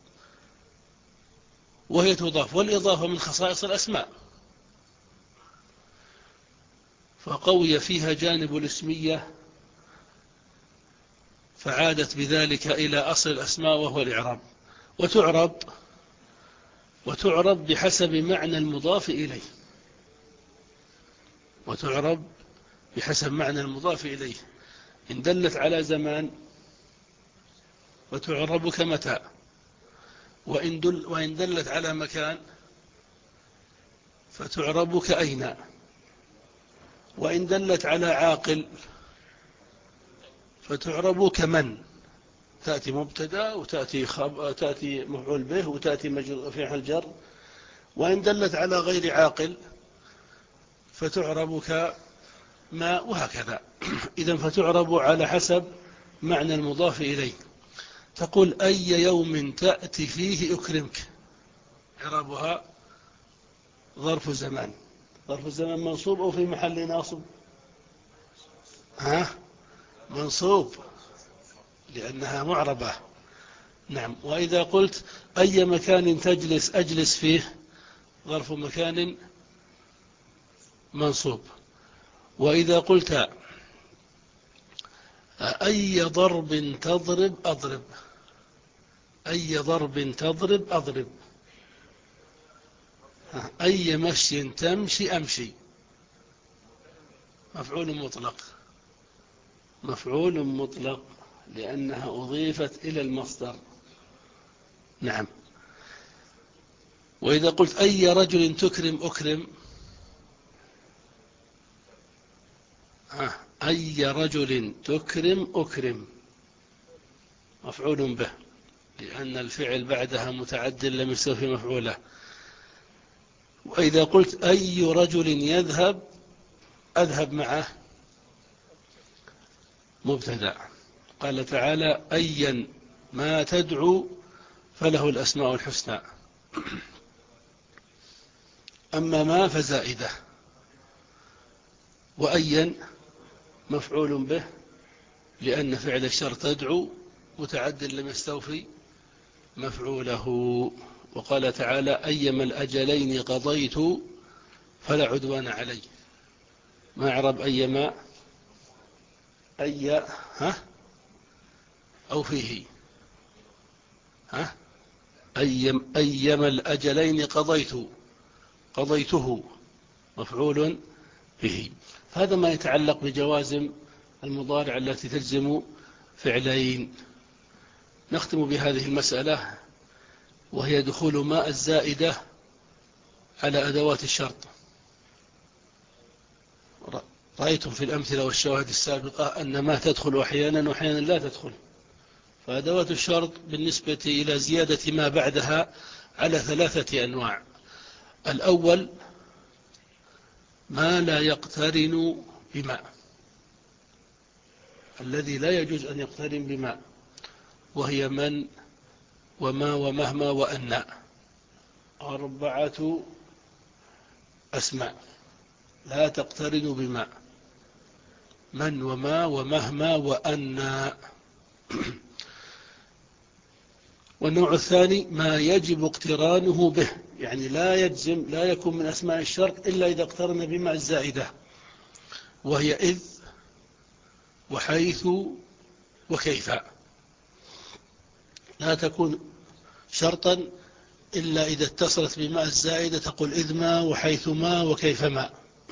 وهي تضاف، والإضافة من خصائص الأسماء، فقوي فيها جانب الاسمية، فعادت بذلك إلى أصل الأسماء وهو الإعراب. وتعرب وتعرب بحسب معنى المضاف إليه وتعرب بحسب معنى المضاف إليه إن دلت على زمان وتعرب كمتى، وإن, دل وإن دلت على مكان فتعرب كأين، وإن دلت على عاقل فتعرب كمن، تأتي مبتدا وتأتي خب... تأتي مفعول به وتأتي مجرور في محل جر. وإن دلت على غير عاقل فتعرب كما، وهكذا. إذن فتعرب على حسب معنى المضاف إليه. تقول أي يوم تأتي فيه أكرمك، إعرابها ظرف زمان. ظرف الزمان منصوب أو في محل ناصب؟ ها منصوب لأنها معربة. نعم. وإذا قلت أي مكان تجلس أجلس فيه، ظرف مكان منصوب. وإذا قلت أي ضرب تضرب أضرب، أي ضرب تضرب أضرب. أي مشي تمشي أمشي، مفعول مطلق، مفعول مطلق لأنها أضيفت إلى المصدر. نعم. وإذا قلت أي رجل تكرم أكرم، أي رجل تكرم أكرم، مفعول به لأن الفعل بعدها متعد لم يستوفي مفعوله. وإذا قلت أي رجل يذهب أذهب معه، مبتدأ. قال تعالى أيا ما تدعو فله الأسماء الحسنى. أما ما فزائدة، وأيا مفعول به لأن فعل الشرط تدعو متعد لم يستوفي مفعوله. وقال تعالى أيما الأجلين قضيت فلا عدوان علي، ما أعرب أيما، أي ها أو فيه ها أيما, أيما الأجلين قضيت، قضيته مفعول به. هذا ما يتعلق بجوازم المضارع التي تجزم فعلين. نختم بهذه المسألة وهي دخول ما الزائدة على أدوات الشرط. رأيتم في الأمثلة والشواهد السابقة أن ما تدخل أحيانا وأحيانا لا تدخل. فأدوات الشرط بالنسبة إلى زيادة ما بعدها على ثلاثة أنواع. الأول ما لا يقترن بما، الذي لا يجوز أن يقترن بما، وهي من وما ومهما وأن، أربعة أسماء لا تقترن بما، من وما ومهما وأن. والنوع الثاني ما يجب اقترانه به، يعني لا يجزم، لا يكون من أسماء الشرط إلا إذا اقترن بما الزائدة، وهي إذ وحيث وكيف. لا تكون شرطا إلا إذا اتصلت بما الزائدة، تقول إذ ما وحيث ما وكيف ما.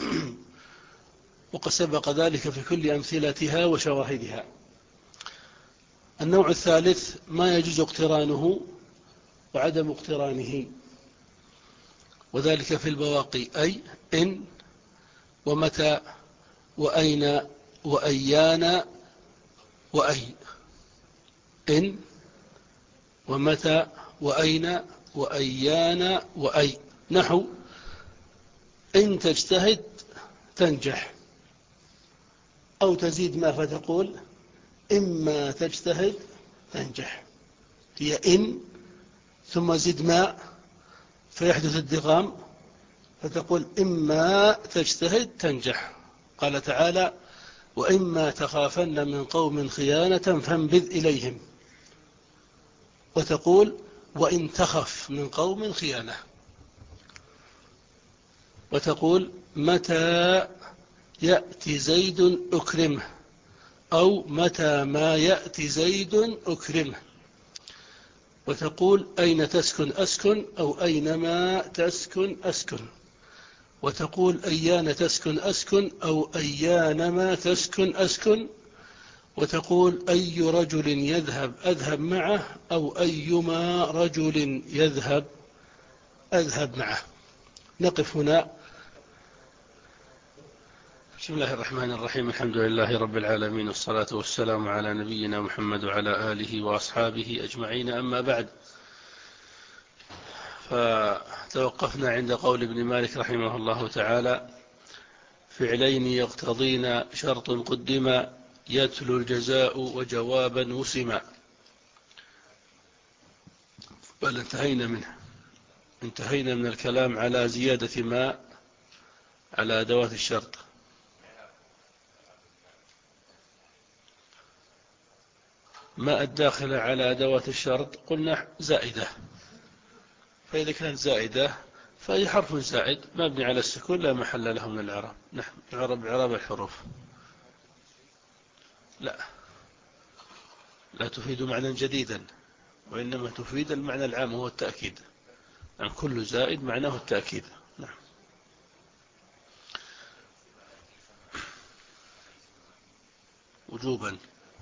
وقد سبق ذلك في كل أمثلتها وشواهدها. النوع الثالث ما يجوز اقترانه وعدم اقترانه، وذلك في البواقي أي إن ومتى وأين وأيان وأي، إن ومتى وأين وأيان وأي. نحو إن تجتهد تنجح، أو تزيد ما فتقول إما تجتهد تنجح. هي إن ثم زد ما فيحدث الدغام فتقول إما تجتهد تنجح. قال تعالى وإما تخافن من قوم خيانة فانبذ إليهم، وتقول وإن تخف من قوم خيانة. وتقول متى يأتي زيد أكرمه، أو متى ما يأتي زيد أكرمه. وتقول أين تسكن أسكن، أو أينما تسكن أسكن. وتقول أيان تسكن أسكن، أو أيانما تسكن أسكن. وتقول أي رجل يذهب أذهب معه، أو أيما رجل يذهب أذهب معه. نقف هنا. بسم الله الرحمن الرحيم. الحمد لله رب العالمين، والصلاة والسلام على نبينا محمد وعلى آله وأصحابه أجمعين، أما بعد. فتوقفنا عند قول ابن مالك رحمه الله تعالى: فعلين يقتضين شرط قدم، يتلو الجزاء وجوابا وسما. بل انتهينا منه، انتهينا من الكلام على زيادة ما على أدوات الشرط. ما الداخل على أدوات الشرط قلنا زائدة، فإذا كانت زائدة فهي حرف زائد مبني على السكون لا محل له من الإعراب. نحن نعرب إعراب الحروف. لا لا تفيد معنى جديدا، وإنما تفيد المعنى العام وهو التأكيد. يعني كل زائد معناه التأكيد. نعم. وجوبا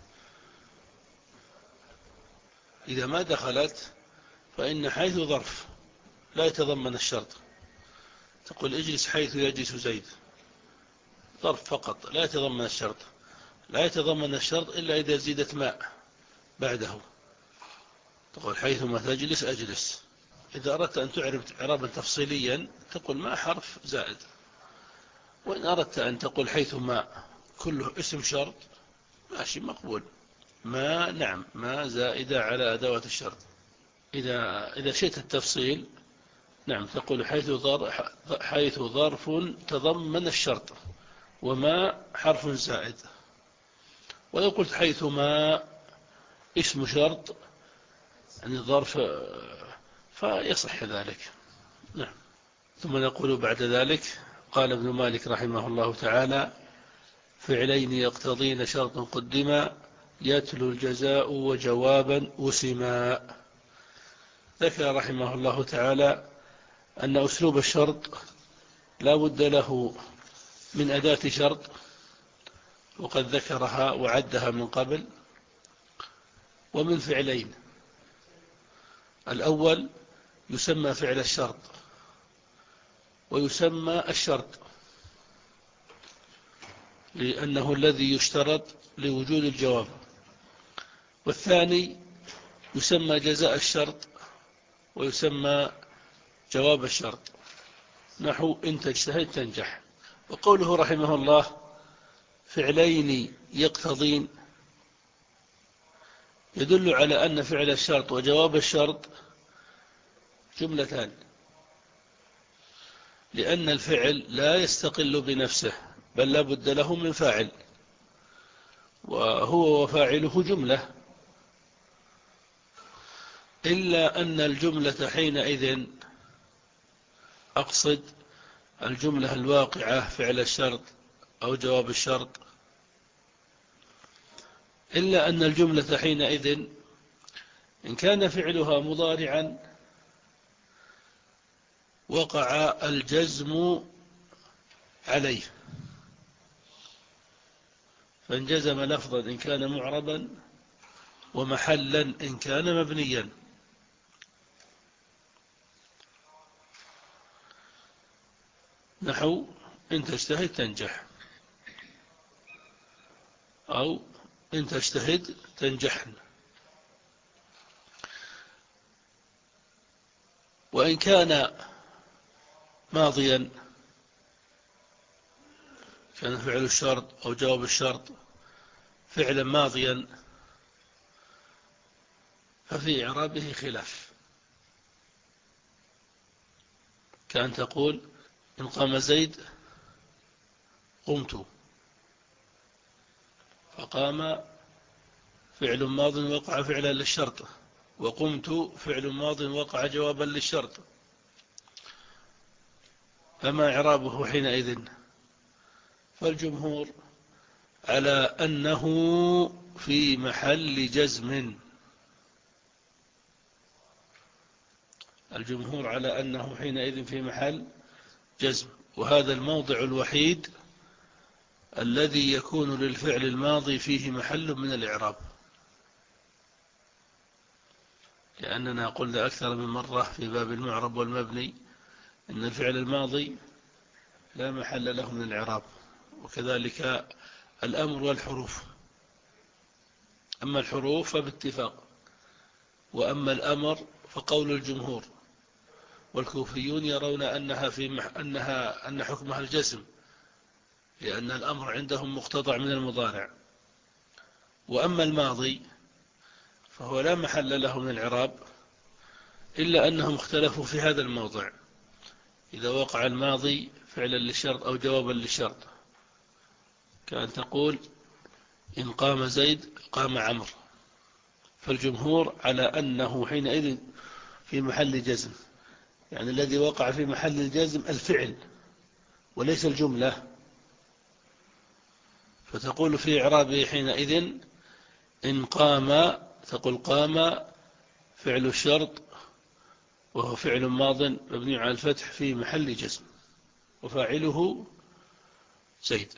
إذا ما دخلت فإن حيث ظرف لا يتضمن الشرط. تقول اجلس حيث يجلس زيد، ظرف فقط لا يتضمن الشرط. لا يتضمن الشرط إلا إذا زيدت ماء بعده. تقول حيثما تجلس أجلس. إذا أردت أن تعرب إعرابا تفصيليا تقول ما حرف زائد. وإن أردت أن تقول حيثما كله اسم شرط ماشي مقبول. ما نعم ما زائدة على أدوات الشرط. إذا إذا شئت التفصيل نعم تقول حيث ظرف حيث ظرف تضمن الشرط، وما حرف زائد. ولو قلت حيثما اسم شرط يعني الظرف فيصح ذلك. نعم. ثم نقول بعد ذلك: قال ابن مالك رحمه الله تعالى: فعلين يقتضين شرط قدما، يتلو الجزاء وجوابا وسما. ذكر رحمه الله تعالى أن أسلوب الشرط لا بد له من أداة شرط، وقد ذكرها وعدها من قبل، ومن فعلين. الأول يسمى فعل الشرط، ويسمى الشرط لأنه الذي يشترط لوجود الجواب. والثاني يسمى جزاء الشرط، ويسمى جواب الشرط. نحو إن تجتهد تنجح. وقوله رحمه الله فعلين يقتضين يدل على أن فعل الشرط وجواب الشرط جملتان، لأن الفعل لا يستقل بنفسه بل لا بد له من فاعل، وهو وفاعله جملة، إلا أن الجملة حينئذ أقصد الجملة الواقعة فعل الشرط أو جواب الشرط، إلا أن الجملة حينئذ إن كان فعلها مضارعا وقع الجزم عليه، فانجزم لفظا إن كان معربا ومحلا إن كان مبنيا. نحو إن تجتهد تنجح، أو إن تجتهد تنجحن. وإن كان ماضيا كان فعل الشرط أو جواب الشرط فعلا ماضيا ففي إعرابه خلاف، كأن تقول إن قام زيد قمت، فقام فعل ماض وقع فعلا للشرط وقمت فعل ماض وقع جوابا للشرط، فما إعرابه حينئذ؟ فالجمهور على أنه في محل جزم. الجمهور على أنه حينئذ في محل جزم، وهذا الموضع الوحيد الذي يكون للفعل الماضي فيه محل من الإعراب، لأننا قلنا أكثر من مرة في باب المعرب والمبني إن الفعل الماضي لا محل له من الإعراب، وكذلك الأمر والحروف. أما الحروف فباتفاق، وأما الأمر فقول الجمهور، والكوفيون يرون أنها في مح... أنها أن حكمها الجزم، لأن الأمر عندهم مقتطع من المضارع. وأما الماضي فهو لا محل له من الإعراب، إلا أنهم اختلفوا في هذا الموضع، إذا وقع الماضي فعلا للشرط أو جوابا للشرط، كأن تقول إن قام زيد قام عمرو، فالجمهور على أنه حينئذ في محل جزم، يعني الذي وقع في محل الجزم الفعل وليس الجملة، فتقول في إعرابه حينئذ إن قام، تقول قام فعل الشرط وهو فعل ماض مبني على الفتح في محل جزم، وفاعله زيد.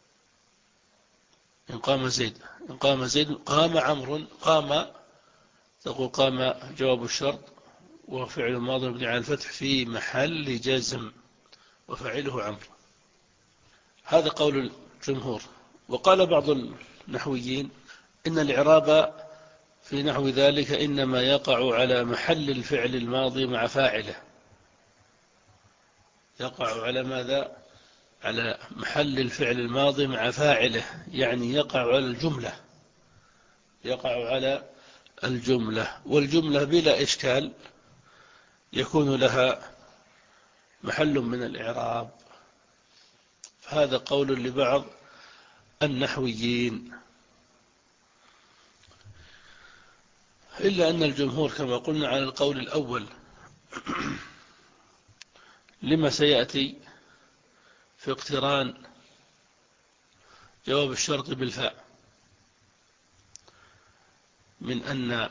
إن قام زيد، إن قام زيد قام عمرو، قام تقول قام جواب الشرط وهو فعل ماض مبني على الفتح في محل جزم، وفاعله عمرو. هذا قول الجمهور. وقال بعض النحويين إن الإعراب في نحو ذلك إنما يقع على محل الفعل الماضي مع فاعله. يقع على ماذا؟ على محل الفعل الماضي مع فاعله، يعني يقع على الجملة، يقع على الجملة، والجملة بلا إشكال يكون لها محل من الإعراب. هذا قول لبعض النحويين، إلا أن الجمهور كما قلنا على القول الأول لما سيأتي في اقتران جواب الشرط بالفاء، من أن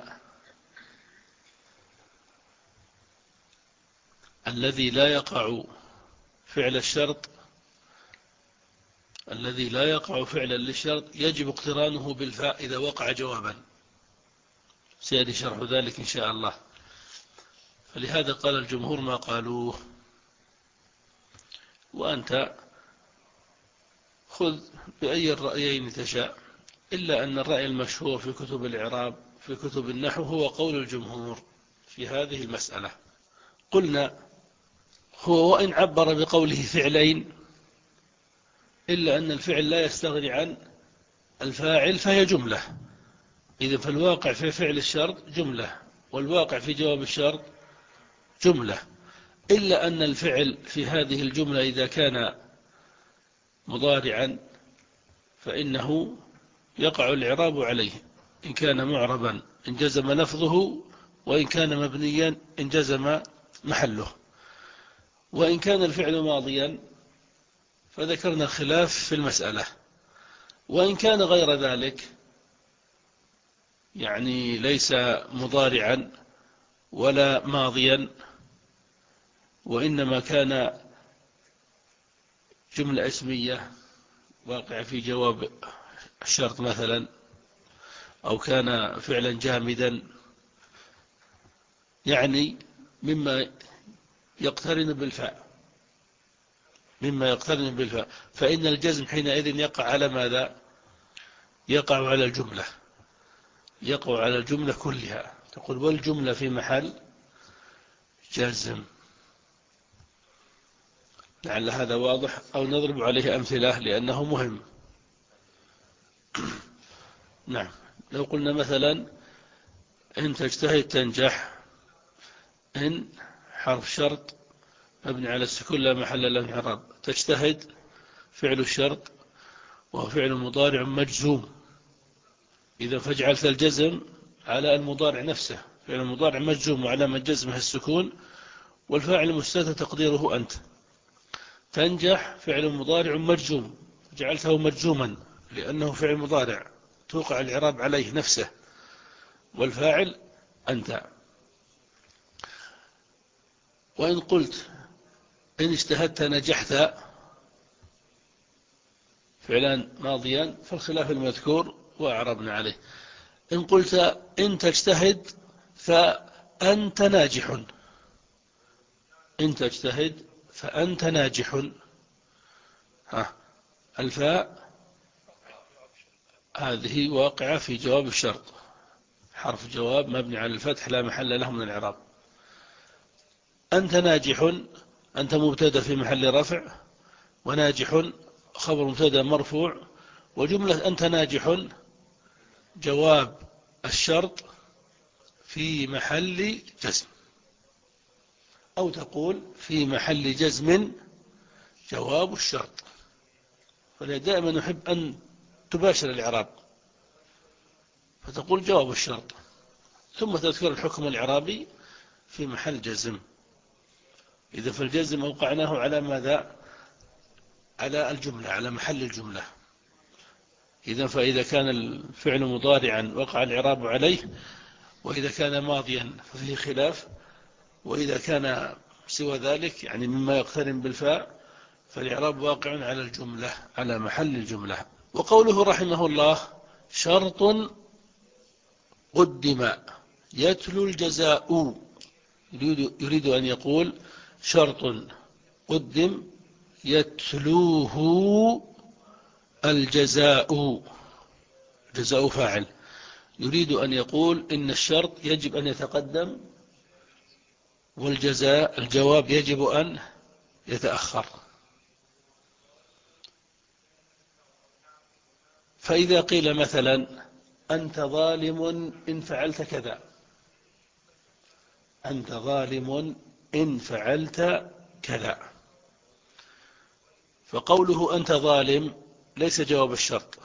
الذي لا يقع فعل الشرط الذي لا يقع فعلا للشرط يجب اقترانه بالفاء إذا وقع جوابا، سيأتي شرح ذلك إن شاء الله. فلهذا قال الجمهور ما قالوه، وأنت خذ بأي الرأيين تشاء، إلا أن الرأي المشهور في كتب الإعراب في كتب النحو هو قول الجمهور في هذه المسألة. قلنا هو وإن عبر بقوله فعلين، إلا أن الفعل لا يستغني عن الفاعل فهي جملة، إذن فالواقع في فعل الشرط جملة، والواقع في جواب الشرط جملة، إلا أن الفعل في هذه الجملة إذا كان مضارعا فإنه يقع الإعراب عليه، إن كان معربا إن جزم لفظه، وإن كان مبنيا إن جزم محله. وإن كان الفعل ماضيا فذكرنا الخلاف في المسألة، وإن كان غير ذلك يعني ليس مضارعا ولا ماضيا، وإنما كان جملة اسمية واقع في جواب الشرط مثلا، أو كان فعلا جامدا، يعني مما يقترن بالفاء مما يقترن بالفاء فإن الجزم حينئذ يقع على ماذا؟ يقع على الجملة، يقع على الجملة كلها. تقول والجملة في محل جزم. لعل هذا واضح، أو نضرب عليه أمثلة لأنه مهم. نعم، لو قلنا مثلا إن تجتهد تنجح، إن حرف شرط مبني على السكون لا محل له من الإعراب، تجتهد فعل الشرط وهو فعل مضارع مجزوم، إذا فجعلت الجزم على المضارع نفسه فعل المضارع مجزوم وعلامة جزمه السكون، والفاعل مستتر تقديره أنت. تنجح فعل مضارع مجزوم، جعلته مجزوما لأنه فعل مضارع توقع الإعراب عليه نفسه، والفاعل أنت. وإن قلت إن اجتهدت نجحت فعلا ماضيا فالخلاف المذكور وأعربنا عليه. إن قلت إن تجتهد فأنت ناجح، إن تجتهد فأنت ناجح. ها الفاء هذه واقعة في جواب الشرط، حرف جواب مبني على الفتح لا محل له من الإعراب. أنت ناجح، أنت مبتدأ في محل رفع، وناجح خبر مبتدأ مرفوع، وجملة أنت ناجح جواب الشرط في محل جزم، أو تقول في محل جزم جواب الشرط. فدائما نحب أن تباشر الإعراب، فتقول جواب الشرط ثم تذكر الحكم الإعرابي في محل جزم. إذا فالجزم أوقعناه على ماذا؟ على الجملة، على محل الجملة. إذا فإذا كان الفعل مضارعا وقع الإعراب عليه، وإذا كان ماضيا ففيه خلاف، وإذا كان سوى ذلك يعني مما يقترن بالفاء فالإعراب واقع على الجملة، على محل الجملة. وقوله رحمه الله شرط قدم يتلو الجزاء، يريد, يريد أن يقول شرط قدم يتلوه الجزاء، جزاء فاعل. يريد أن يقول إن الشرط يجب أن يتقدم، والجزاء الجواب يجب أن يتأخر. فإذا قيل مثلا أنت ظالم إن فعلت كذا، أنت ظالم إن فعلت كذا، فقوله أنت ظالم ليس جواب الشرط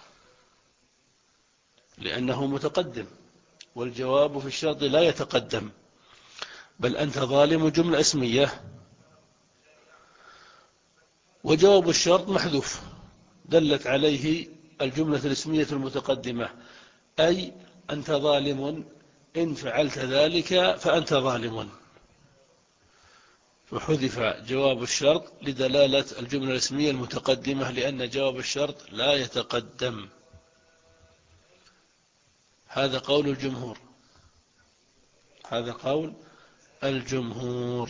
لأنه متقدم، والجواب في الشرط لا يتقدم، بل أنت ظالم جملة اسمية، وجواب الشرط محذوف دلت عليه الجملة الاسمية المتقدمة، أي أنت ظالم إن فعلت ذلك فأنت ظالم، فحذف جواب الشرط لدلالة الجملة الاسمية المتقدمة، لأن جواب الشرط لا يتقدم. هذا قول الجمهور، هذا قول الجمهور.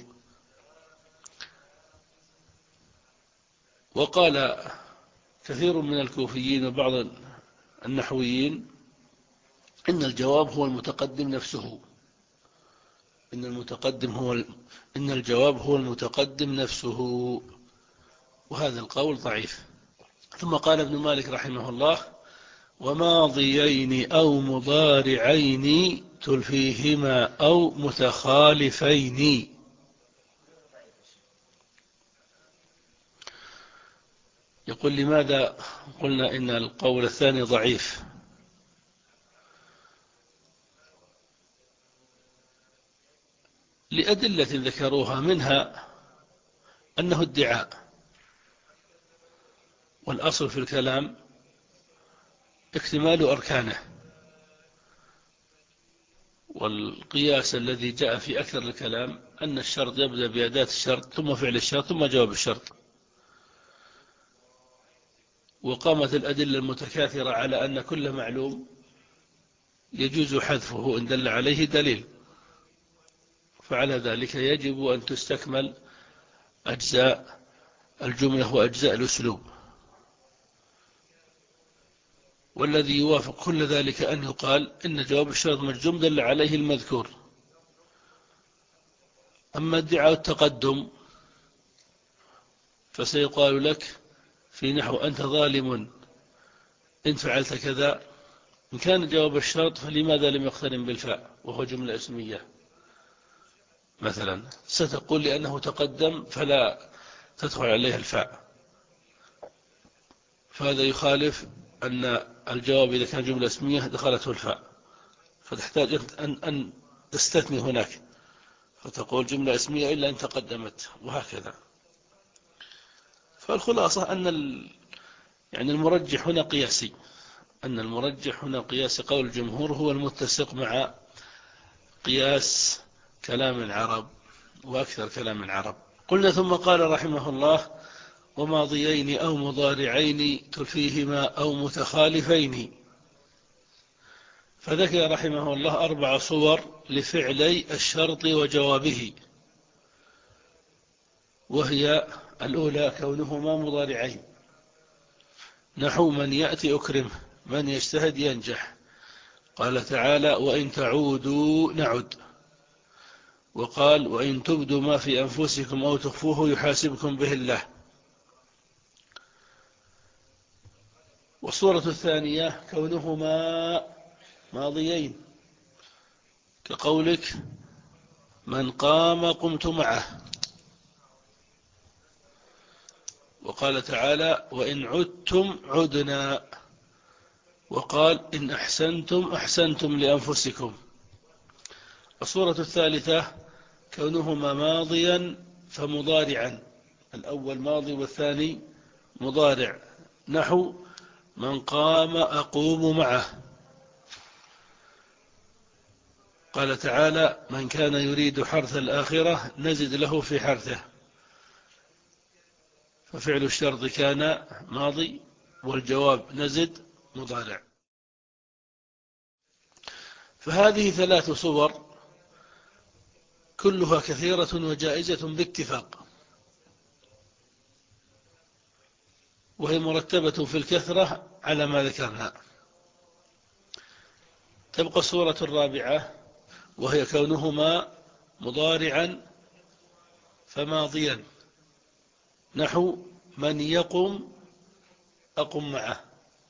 وقال كثير من الكوفيين وبعض النحويين إن الجواب هو المتقدم نفسه، إن المتقدم هو ال... إن الجواب هو المتقدم نفسه، وهذا القول ضعيف. ثم قال ابن مالك رحمه الله وماضيين أو مضارعين تلفيهما أو متخالفين. يقول لماذا قلنا إن القول الثاني ضعيف؟ لأدلة ذكروها، منها أنه ادعاء، والأصل في الكلام اكتمال أركانه، والقياس الذي جاء في أكثر الكلام أن الشرط يبدأ بأداة الشرط ثم فعل الشرط ثم جواب الشرط. وقامت الأدلة المتكاثرة على أن كل معلوم يجوز حذفه إن دل عليه دليل، فعلى ذلك يجب أن تستكمل أجزاء الجملة وأجزاء الأسلوب. والذي يوافق كل ذلك أن يقال إن جواب الشرط مجزوم دل عليه المذكور. أما ادعاء التقدم فسيقال لك في نحو أنت ظالم إن فعلت كذا، إن كان جواب الشرط فلماذا لم يقترن بالفاء وهو جملة اسمية مثلا؟ ستقول لأنه تقدم فلا تدخل عليه الفاء، فهذا يخالف أن الجواب إذا كان جملة اسمية دخلته الفاء، فتحتاج أن, أن تستثني هناك فتقول جملة اسمية إلا أن تقدمت، وهكذا. فالخلاصة أن ال... يعني المرجح هنا قياسي، أن المرجح هنا قياسي. قول الجمهور هو المتسق مع قياس كلام العرب وأكثر كلام العرب. قلنا ثم قال رحمه الله: وماضيين أو مضارعين تلفيهما أو متخالفين. فذكر رحمه الله أربع صور لفعلي الشرط وجوابه، وهي الأولى كونهما مضارعين، نحو من يأتي أكرمه، من يجتهد ينجح. قال تعالى: وإن تعودوا نعد. وقال: وإن تبدوا ما في أنفسكم أو تخفوه يحاسبكم به الله. والصورة الثانية كونهما ماضيين، كقولك: من قام قمت معه. وقال تعالى: وإن عدتم عدنا. وقال: إن أحسنتم أحسنتم لأنفسكم. الصورة الثالثة كونهما ماضيا فمضارعا، الأول ماضي والثاني مضارع، نحو من قام أقوم معه. قال تعالى: من كان يريد حرث الآخرة نزد له في حرثه. ففعل الشرط كان ماضي، والجواب نزد مضارع. فهذه ثلاث صور كلها كثيرة وجائزة باتفاق، وهي مرتبة في الكثرة على ما ذكرنا. تبقى الصورة الرابعة، وهي كونهما مضارعا فماضيا، نحو من يقم أقم معه.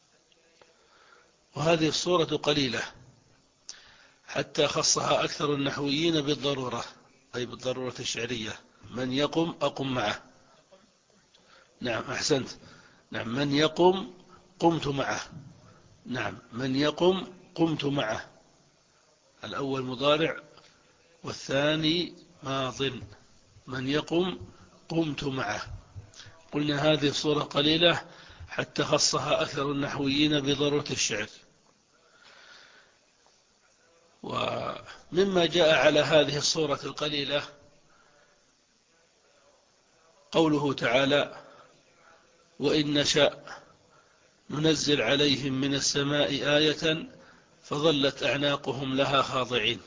وهذه الصورة قليلة حتى خصها أكثر النحويين بالضرورة، أي بالضرورة الشعرية. من يقم أقم معه. نعم أحسنت. نعم من يقم قمت معه. نعم من يقم قمت معه، الأول مضارع والثاني ماض. من يقم قمت معه. قلنا هذه الصورة قليلة حتى خصها أكثر النحويين بضرورة الشعر. ومما جاء على هذه الصورة القليلة قوله تعالى: وإن نشأ ننزل عليهم من السماء آية فظلت أعناقهم لها خاضعين.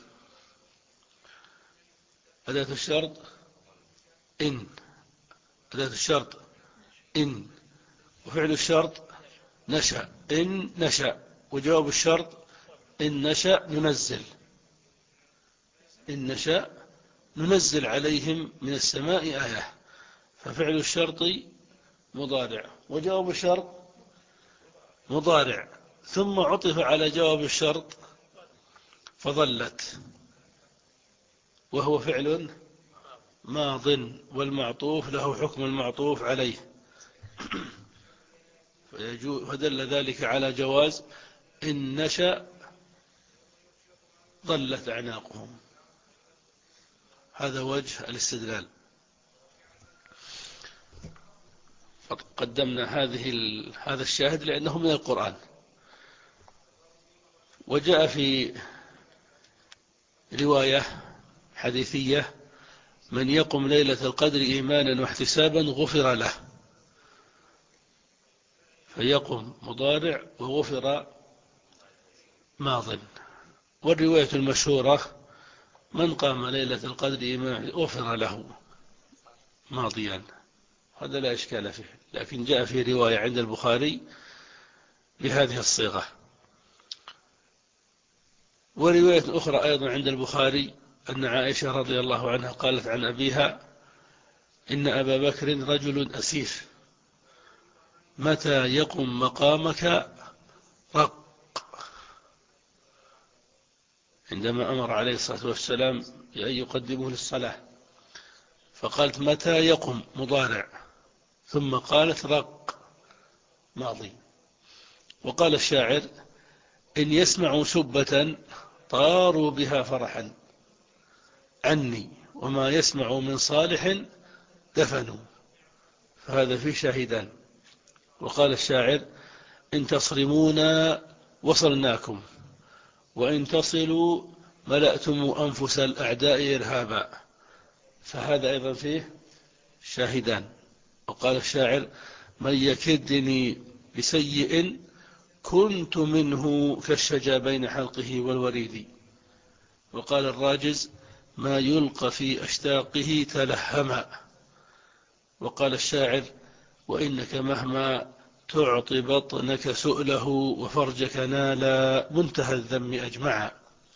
أداة الشرط إن، أداة الشرط إن، وفعل الشرط نشأ، إن نشأ، وجواب الشرط إن نشأ ننزل. إن نشأ ننزل عليهم من السماء آية. ففعل الشرط مضارع، وجواب الشرط مضارع، ثم عطف على جواب الشرط فظلت، وهو فعل ماض، والمعطوف له حكم المعطوف عليه. فدل ذلك على جواز إن نشأ ضلت أعناقهم. هذا وجه الاستدلال. قدمنا هذه هذا الشاهد لأنه من القرآن. وجاء في رواية حديثية: من يقم ليلة القدر إيمانا واحتسابا غفر له. فيقم مضارع وغفر ماض. والرواية المشهورة: من قام ليلة القدر إيمانا غفر له ماضيا. هذا لا إشكال فيه، لكن جاء في رواية عند البخاري بهذه الصيغة. ورواية أخرى أيضا عند البخاري أن عائشة رضي الله عنها قالت عن أبيها: إن أبا بكر رجل أسيف، متى يقم مقامك رق. عندما أمر عليه الصلاة والسلام بأن يقدمه للصلاة، فقالت متى يقم مضارع، ثم قالت رق ماضي. وقال الشاعر: إن يسمعوا سبة طاروا بها فرحا. عني وما يسمع من صالح دفنوا، فهذا فيه شاهدان. وقال الشاعر: إن تصرمونا وصلناكم، وإن تصلوا ملأتم أنفس الأعداء إرهابا، فهذا أيضا فيه شاهدان. وقال الشاعر: من يكدني بسيء كنت منه كالشجا بين حلقه والوريد. وقال الراجز: ما يلقى في أشتاقه تلهما. وقال الشاعر: وإنك مهما تعطي بطنك سؤله وفرجك نال منتهى الذم أجمعا.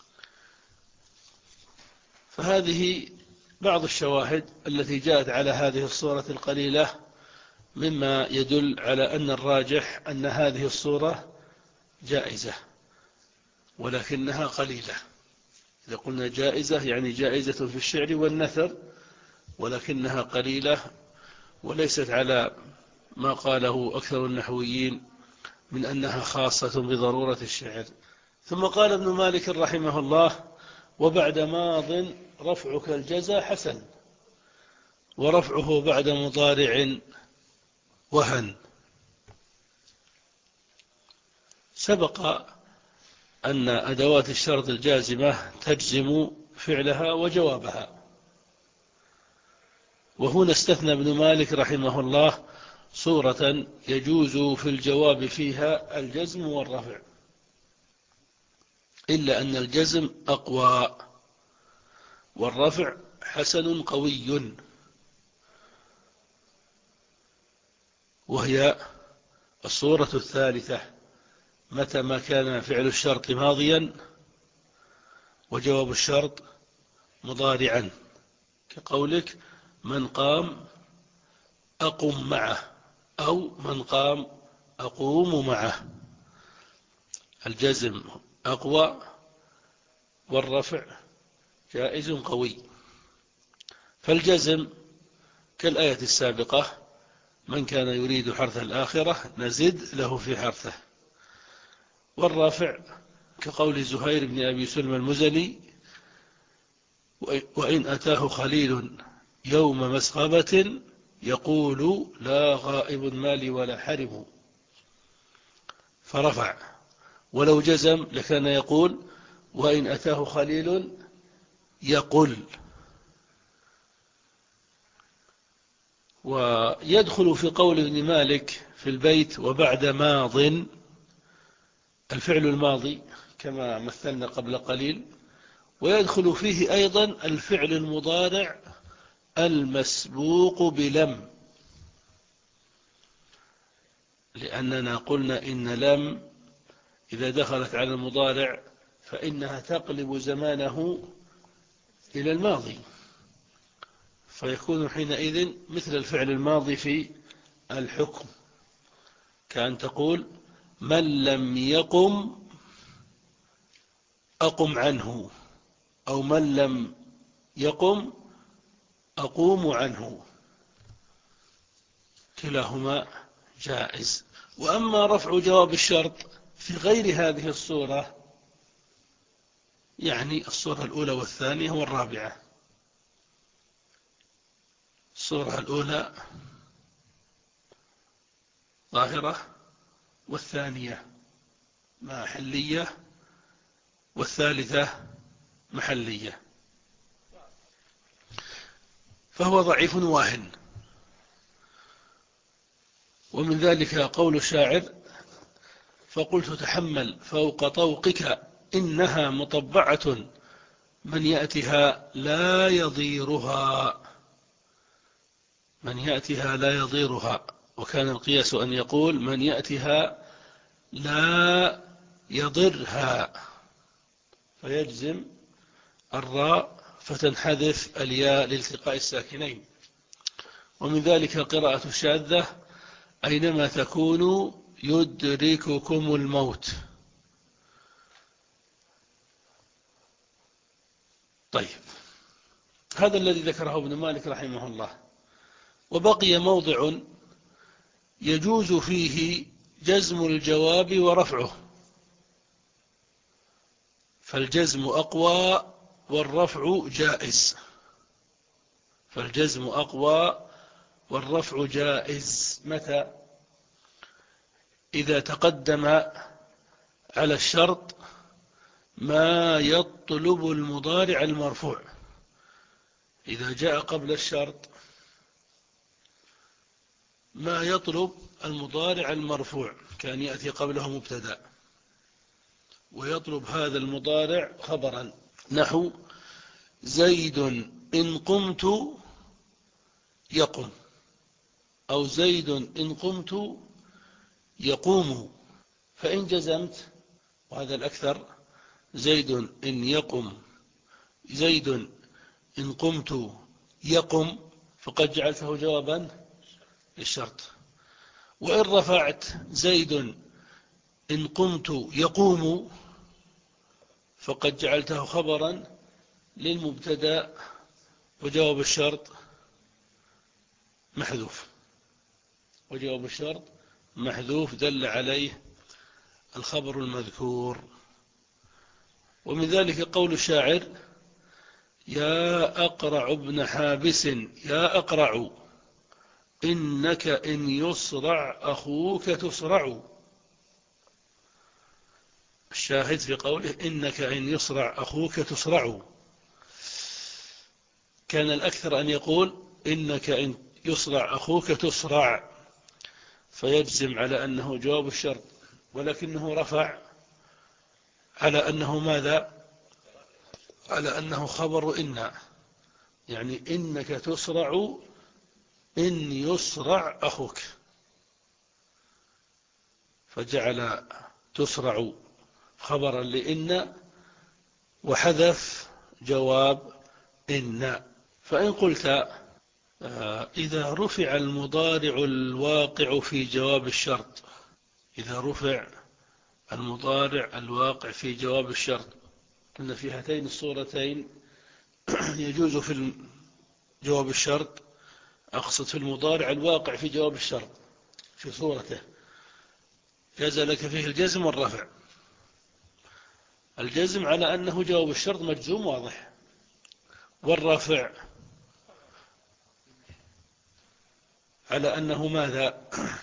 فهذه بعض الشواهد التي جاءت على هذه الصورة القليلة، مما يدل على أن الراجح أن هذه الصورة جائزة، ولكنها قليلة. إذا قلنا جائزة يعني جائزة في الشعر والنثر، ولكنها قليلة وليست على ما قاله أكثر النحويين من أنها خاصة بضرورة الشعر. ثم قال ابن مالك رحمه الله: وبعد ماض رفعك الجزا حسن، ورفعه بعد مضارع وهن. سبق أن أدوات الشرط الجازمة تجزم فعلها وجوابها، وهنا استثنى ابن مالك رحمه الله صورة يجوز في الجواب فيها الجزم والرفع، إلا أن الجزم أقوى والرفع حسن قوي، وهي الصورة الثالثة متى ما كان فعل الشرط ماضيا وجواب الشرط مضارعا، كقولك: من قام أقم معه، أو من قام أقوم معه. الجزم أقوى والرفع جائز قوي. فالجزم كالآية السابقة: من كان يريد حرث الآخرة نزد له في حرثه. والرافع كقول زهير بن أبي سلمى المزني: وإن أتاه خليل يوم مسغبة يقول لا غائب مالي ولا حرم، فرفع. ولو جزم لكان يقول: وإن أتاه خليل يقل. ويدخل في قول ابن مالك في البيت: وبعد ماض، الفعل الماضي كما مثلنا قبل قليل، ويدخل فيه أيضا الفعل المضارع المسبوق بلم، لأننا قلنا إن لم إذا دخلت على المضارع فإنها تقلب زمانه إلى الماضي، فيكون حينئذ مثل الفعل الماضي في الحكم، كأن تقول: من لم يقم أقم عنه، أو من لم يقم أقوم عنه، كلاهما جائز. وأما رفع جواب الشرط في غير هذه الصورة، يعني الصورة الأولى والثانية والرابعة. الصورة الأولى ظاهرة، والثانية محلية، والثالثة محلية، فهو ضعيف واهن. ومن ذلك قول الشاعر: فقلت تحمل فوق طوقك إنها مطبعة من يأتها لا يضيرها. من يأتها لا يضيرها، وكان القياس أن يقول: من يأتها لا يضرها، فيجزم الراء فتنحذف الياء لالتقاء الساكنين. ومن ذلك القراءة الشاذة: أينما تكونوا يدرككم الموت. طيب، هذا الذي ذكره ابن مالك رحمه الله. وبقي موضع يجوز فيه جزم الجواب ورفعه، فالجزم أقوى والرفع جائز، فالجزم أقوى والرفع جائز. متى؟ إذا تقدم على الشرط ما يطلب المضارع المرفوع. إذا جاء قبل الشرط ما يطلب المضارع المرفوع، كان يأتي قبله مبتدأ ويطلب هذا المضارع خبرا، نحو زيد إن قمت يقم، أو زيد إن قمت يقوم. فإن جزمت، وهذا الأكثر، زيد إن يقم، زيد إن قمت يقم، فقد جعلته جوابا للشرط. وإن رفعت زيد إن قمت يقوم، فقد جعلته خبرا للمبتدأ، وجواب الشرط محذوف، وجواب الشرط محذوف دل عليه الخبر المذكور. ومن ذلك قول الشاعر: يا أقرع ابن حابس يا أقرع، إنك إن يصرع أخوك تصرع. الشاهد في قوله إنك إن يصرع أخوك تصرع، كان الأكثر أن يقول إنك إن يصرع أخوك تسرع، فيجزم على أنه جواب الشرط، ولكنه رفع على أنه ماذا؟ على أنه خبر إن، يعني إنك تسرع إن يسرع أخوك، فجعل تسرع خبرا لإن وحذف جواب إن. فإن قلت إذا رفع المضارع الواقع في جواب الشرط، إذا رفع المضارع الواقع في جواب الشرط، قلنا في هاتين الصورتين يجوز في جواب الشرط، أقصد في المضارع الواقع في جواب الشرط في صورته، جاز لك فيه الجزم والرفع. الجزم على أنه جواب الشرط مجزوم واضح، والرفع على أنه ماذا؟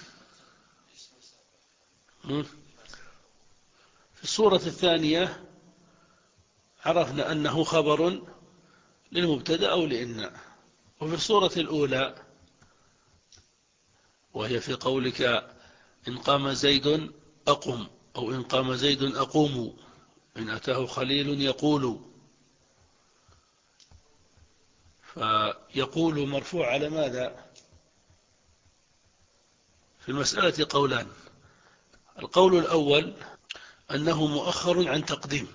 في الصورة الثانية عرفنا أنه خبر للمبتدأ أو لإن. وفي الصورة الأولى وهي في قولك إن قام زيد أقم، أو إن قام زيد أقوم، إن أتاه خليل يقول، فيقول مرفوع على ماذا؟ في المسألة قولان. القول الأول أنه مؤخر عن تقديم،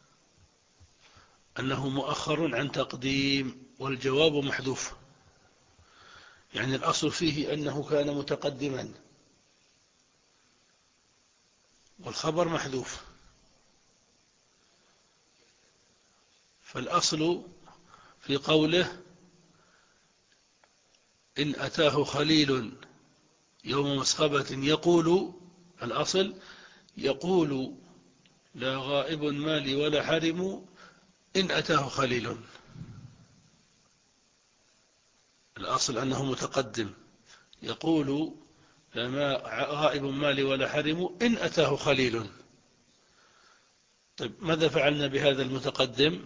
أنه مؤخر عن تقديم والجواب محذوف، يعني الأصل فيه أنه كان متقدما والخبر محذوف. فالأصل في قوله إن أتاه خليل يوم مسخبة يقول، الأصل يقول لا غائب مالي ولا حرم إن أتاه خليل، الأصل أنه متقدم، يقول لا غائب مالي ولا حرم إن أتاه خليل. طيب ماذا فعلنا بهذا المتقدم؟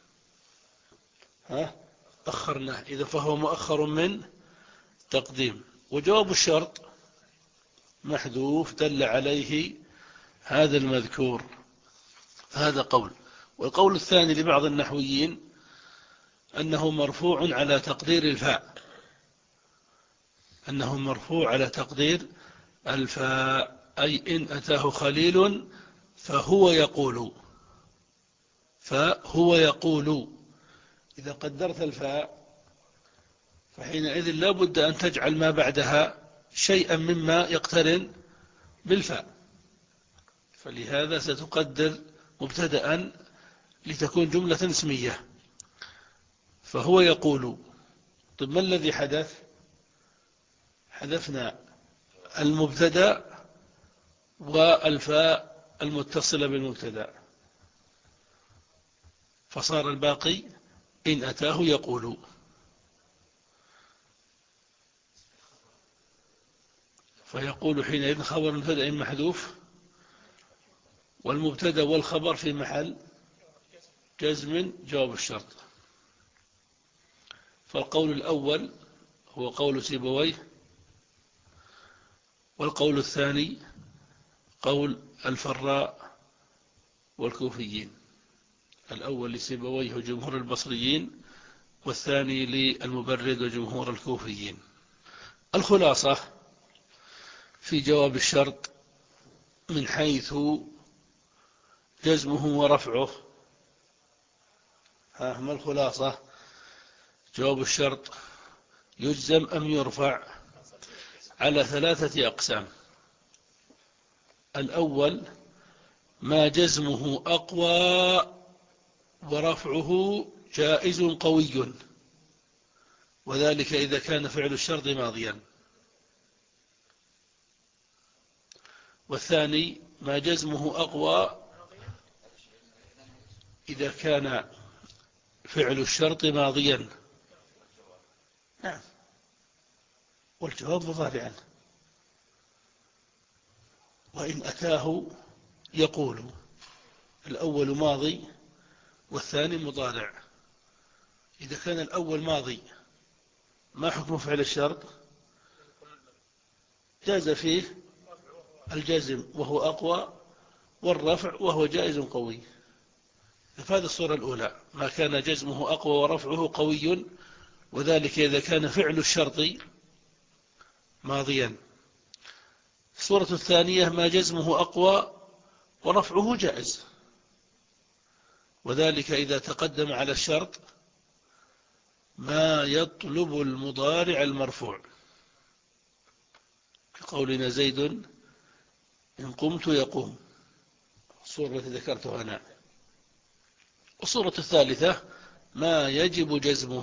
ها؟ أخرناه، إذا فهو مؤخر من تقديم. وجواب الشرط محذوف دل عليه هذا المذكور. هذا قول. والقول الثاني لبعض النحويين أنه مرفوع على تقدير الفاء، أنه مرفوع على تقدير الفاء، أي إن أتاه خليل فهو يقول، فهو يقول. إذا قدرت الفاء فحينئذ لا بد أن تجعل ما بعدها شيئا مما يقترن بالفاء، فلهذا ستقدر مبتدأ لتكون جملة اسمية، فهو يقول. طيب ما الذي حدث؟ حذفنا المبتدأ والفاء المتصلة بالمبتدأ، فصار الباقي إن أتاه يقول. فيقول حينئذ خبر المبتدأ محذوف، والمبتدأ والخبر في محل جزم جواب الشرط. فالقول الأول هو قول سيبويه، والقول الثاني قول الفراء والكوفيين. الأول لسيبويه وجمهور البصريين، والثاني للمبرد وجمهور الكوفيين. الخلاصة في جواب الشرط من حيث جزمه ورفعه. ها ما الخلاصة؟ جواب الشرط يجزم أم يرفع على ثلاثة أقسام. الأول ما جزمه أقوى ورفعه جائز قوي، وذلك إذا كان فعل الشرط ماضيا. والثاني ما جزمه أقوى إذا كان فعل الشرط ماضيا. نعم، والجواب مضارعا. وإن أتاه يقول. الأول ماضي والثاني مضارع. إذا كان الأول ماضي ما حكم فعل الشرط؟ جاز فيه الجزم وهو أقوى، والرفع وهو جائز قوي. فهذه الصورة الأولى ما كان جزمه أقوى ورفعه قوي، وذلك إذا كان فعل الشرط ماضيا. الصورة الثانية ما جزمه أقوى ورفعه جائز، وذلك إذا تقدم على الشرط ما يطلب المضارع المرفوع، كقولنا زيد إن قمت يقوم، الصورة التي ذكرتها أنا. الصورة الثالثة ما يجب جزمه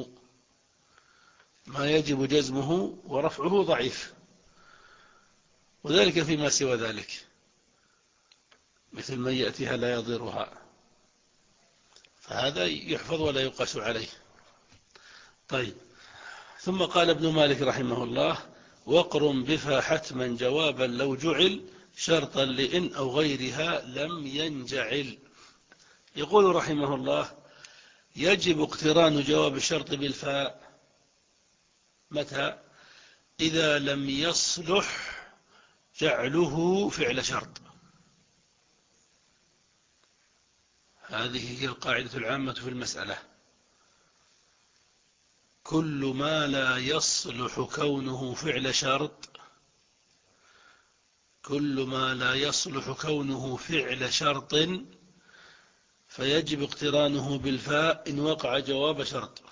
ما يجب جزمه ورفعه ضعيف، وذلك فيما سوى ذلك، مثل من يأتيها لا يضرها، فهذا يحفظ ولا يقاس عليه. طيب، ثم قال ابن مالك رحمه الله: واقرن بفا حتما جوابا لو جعل شرطا لإن أو غيرها لم ينجعل. يقول رحمه الله: يجب اقتران جواب الشرط بالفاء متى؟ إذا لم يصلح جعله فعل شرط. هذه هي القاعدة العامة في المسألة. كل ما لا يصلح كونه فعل شرط كل ما لا يصلح كونه فعل شرط فيجب اقترانه بالفاء إن وقع جواب شرط.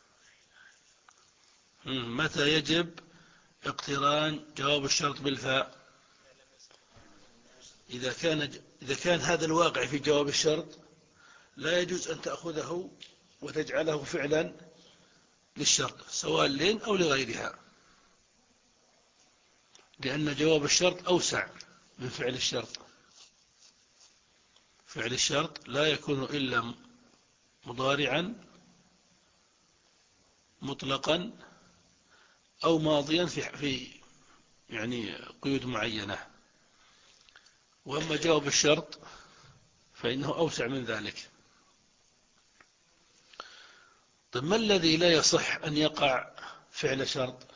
متى يجب اقتران جواب الشرط بالفاء؟ إذا كان إذا كان هذا الواقع في جواب الشرط لا يجوز أن تأخذه وتجعله فعلا للشرط، سواء لين أو لغيرها، لأن جواب الشرط أوسع من فعل الشرط. فعل الشرط لا يكون إلا مضارعا مطلقا أو ماضيا في في يعني قيود معينة، وأما جواب الشرط فإنه أوسع من ذلك. طيب، ما الذي لا يصح أن يقع فعل شرط؟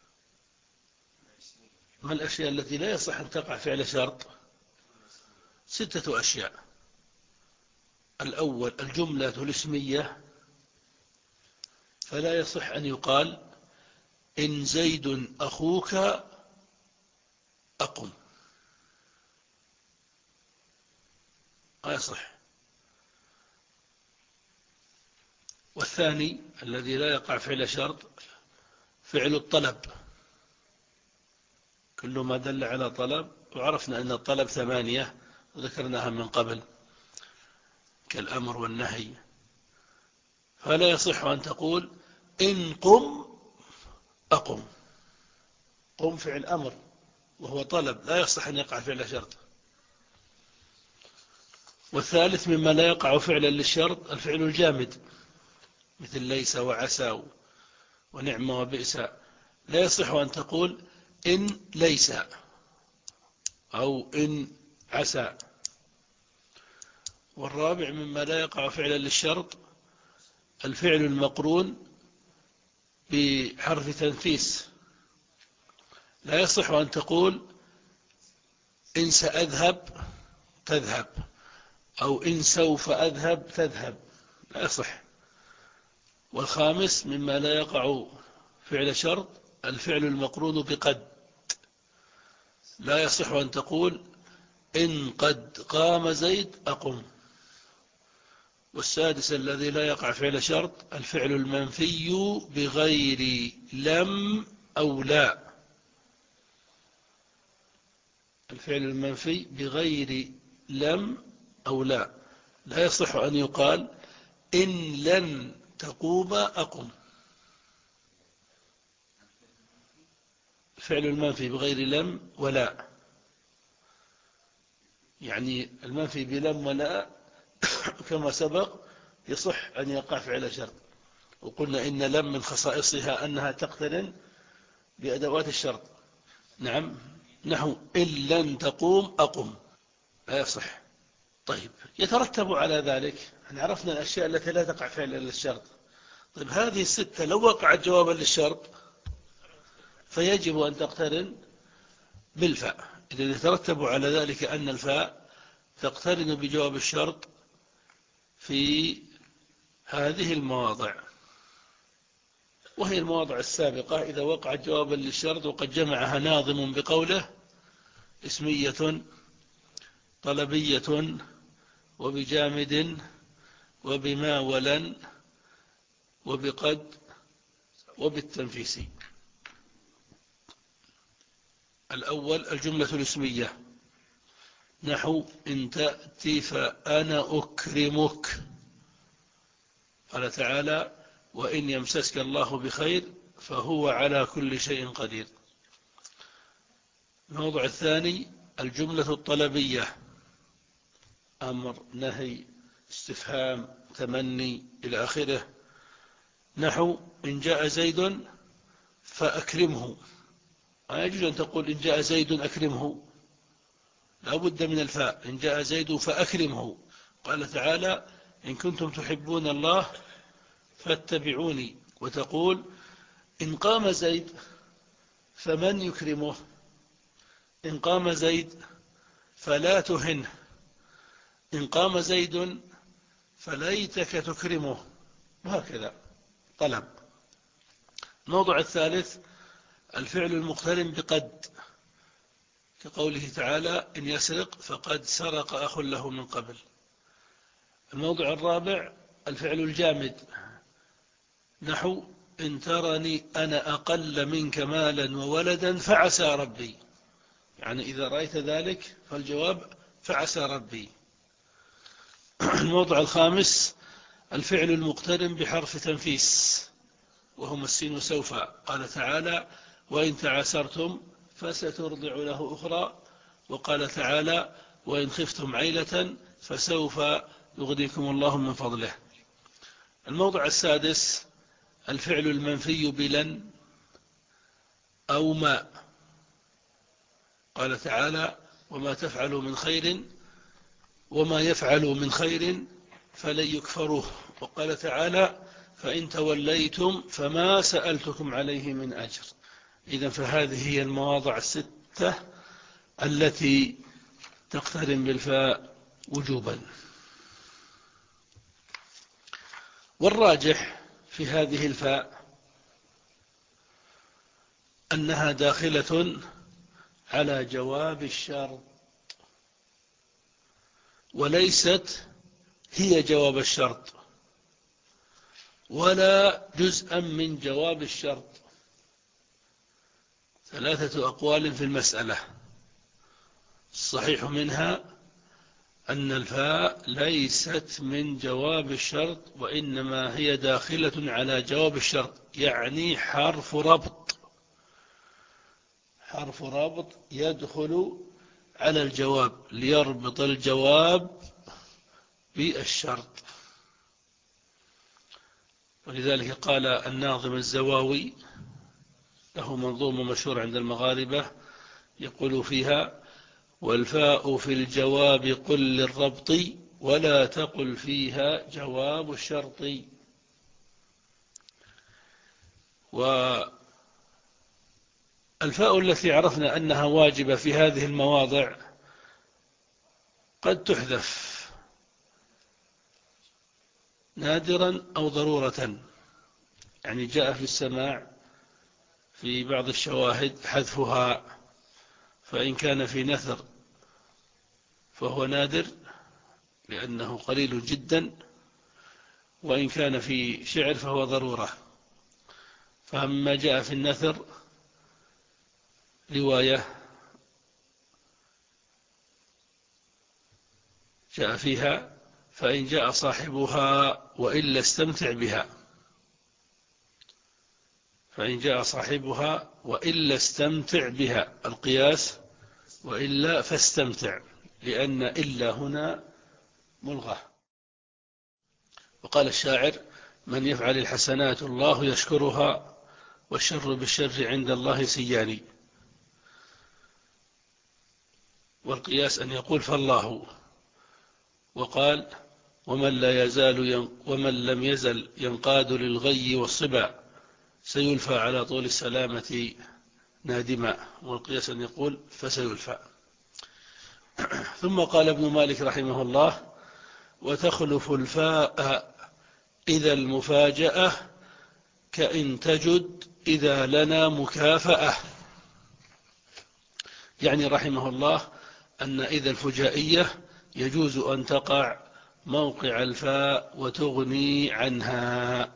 ما الأشياء التي لا يصح أن تقع فعل شرط؟ ستة أشياء. الأول الجملة الاسمية، فلا يصح أن يقال إن زيد أخوك أقم، لا يصح. والثاني الذي لا يقع فعل شرط فعل الطلب، كل ما دل على طلب، وعرفنا أن الطلب ثمانية وذكرناها من قبل كالأمر والنهي. فلا يصح أن تقول إن قم أقم. قم فعل أمر وهو طلب، لا يصح أن يقع فعل شرط. والثالث مما لا يقع فعلا للشرط الفعل الجامد، مثل ليس وعسى ونعم وبئس. لا يصح أن تقول إن ليس أو إن عسى. والرابع مما لا يقع فعلا للشرط الفعل المقرون بحرف تنفيس. لا يصح أن تقول إن سأذهب تذهب أو إن سوف أذهب تذهب، لا يصح. والخامس مما لا يقع فعل شرط الفعل المقرون بقد. لا يصح أن تقول إن قد قام زيد أقم. والسادس الذي لا يقع فعل شرط الفعل المنفي بغير لم أو لا. الفعل المنفي بغير لم أو لا، لا يصح أن يقال إن لن تقوم أقم. الفعل المنفي بغير لم ولا، يعني المنفي بلم ولا كما سبق يصح أن يقع فعل شرط. وقلنا إن لم من خصائصها أنها تقترن بأدوات الشرط. نعم، نحو إن لن تقوم أقم، لا يصح. طيب، يترتب على ذلك أن عرفنا الأشياء التي لا تقع فعلا للشرط. طيب، هذه الستة لو وقعت جوابا للشرط فيجب أن تقترن بالفاء. إذا يترتب على ذلك أن الفاء تقترن بجواب الشرط في هذه المواضع، وهي المواضع السابقة. إذا وقعت جوابا للشرط وقد جمعها ناظم بقوله اسمية طلبية وبجامد وبما ولن وبقد وبالتنفيس. الأول الجملة الاسمية، نحو إن تأتي فأنا أكرمك. قال تعالى وإن يمسسك الله بخير فهو على كل شيء قدير. الموضوع الثاني الجملة الطلبية، أمر نهي استفهام تمني إلى آخره، نحو إن جاء زيد فأكرمه. لا يجوز أن تقول إن جاء زيد أكرمه، لا بد من الفاء. إن جاء زيد فأكرمه. قال تعالى إن كنتم تحبون الله فاتبعوني. وتقول إن قام زيد فمن يكرمه، إن قام زيد فلا تهنه، إن قام زيد فليتك تكرمه، وهكذا طلب. الموضوع الثالث الفعل المقترن بقد، كقوله تعالى إن يسرق فقد سرق أخ له من قبل. الموضوع الرابع الفعل الجامد، نحو إن ترني أنا أقل منك مالا وولدا فعسى ربي. يعني إذا رأيت ذلك فالجواب فعسى ربي. الموضوع الخامس الفعل المقترن بحرف تنفيس، وهما السين سوف. قال تعالى وإن تعسرتم فسترضع له أخرى. وقال تعالى وإن خفتم عيلة فسوف يغنيكم الله من فضله. الموضع السادس الفعل المنفي بلن أو ما. قال تعالى وما تفعلوا من خير وما يفعلوا من خير فلن يكفروه. وقال تعالى فإن توليتم فما سألتكم عليه من أجر. إذن فهذه هي المواضع الستة التي تقترن بالفاء وجوبا. والراجح في هذه الفاء أنها داخلة على جواب الشرط، وليست هي جواب الشرط ولا جزءا من جواب الشرط. ثلاثة أقوال في المسألة. الصحيح منها أن الفاء ليست من جواب الشرط، وإنما هي داخلة على جواب الشرط، يعني حرف ربط. حرف ربط يدخل على الجواب ليربط الجواب بالشرط. ولذلك قال الناظم الزواوي، له منظومة مشهورة عند المغاربة، يقول فيها: والفاء في الجواب قل للربط، ولا تقل فيها جواب الشرط. والفاء التي عرفنا أنها واجبة في هذه المواضع قد تحذف نادرا أو ضرورة، يعني جاء في السماع في بعض الشواهد حذفها، فإن كان في نثر فهو نادر لأنه قليل جدا، وإن كان في شعر فهو ضرورة. فأما جاء في النثر رواية جاء فيها: فإن جاء صاحبها وإلا استمتع بها. فإن جاء صاحبها وإلا استمتع بها، القياس وإلا فاستمتع، لأن إلا هنا ملغى. وقال الشاعر: من يفعل الحسنات الله يشكرها، والشر بالشر عند الله سياني. والقياس أن يقول فالله. وقال: ومن لا يزال ين... ومن لم يزل ينقاد للغي والصبا، سيلفى على طول السلامة نادما. والقياس أن يقول فسيلفى. ثم قال ابن مالك رحمه الله: وتخلف الفاء إذا المفاجأة، كإن تجد إذا لنا مكافأة. يعني رحمه الله أن إذا الفجائية يجوز أن تقع موقع الفاء وتغني عنها،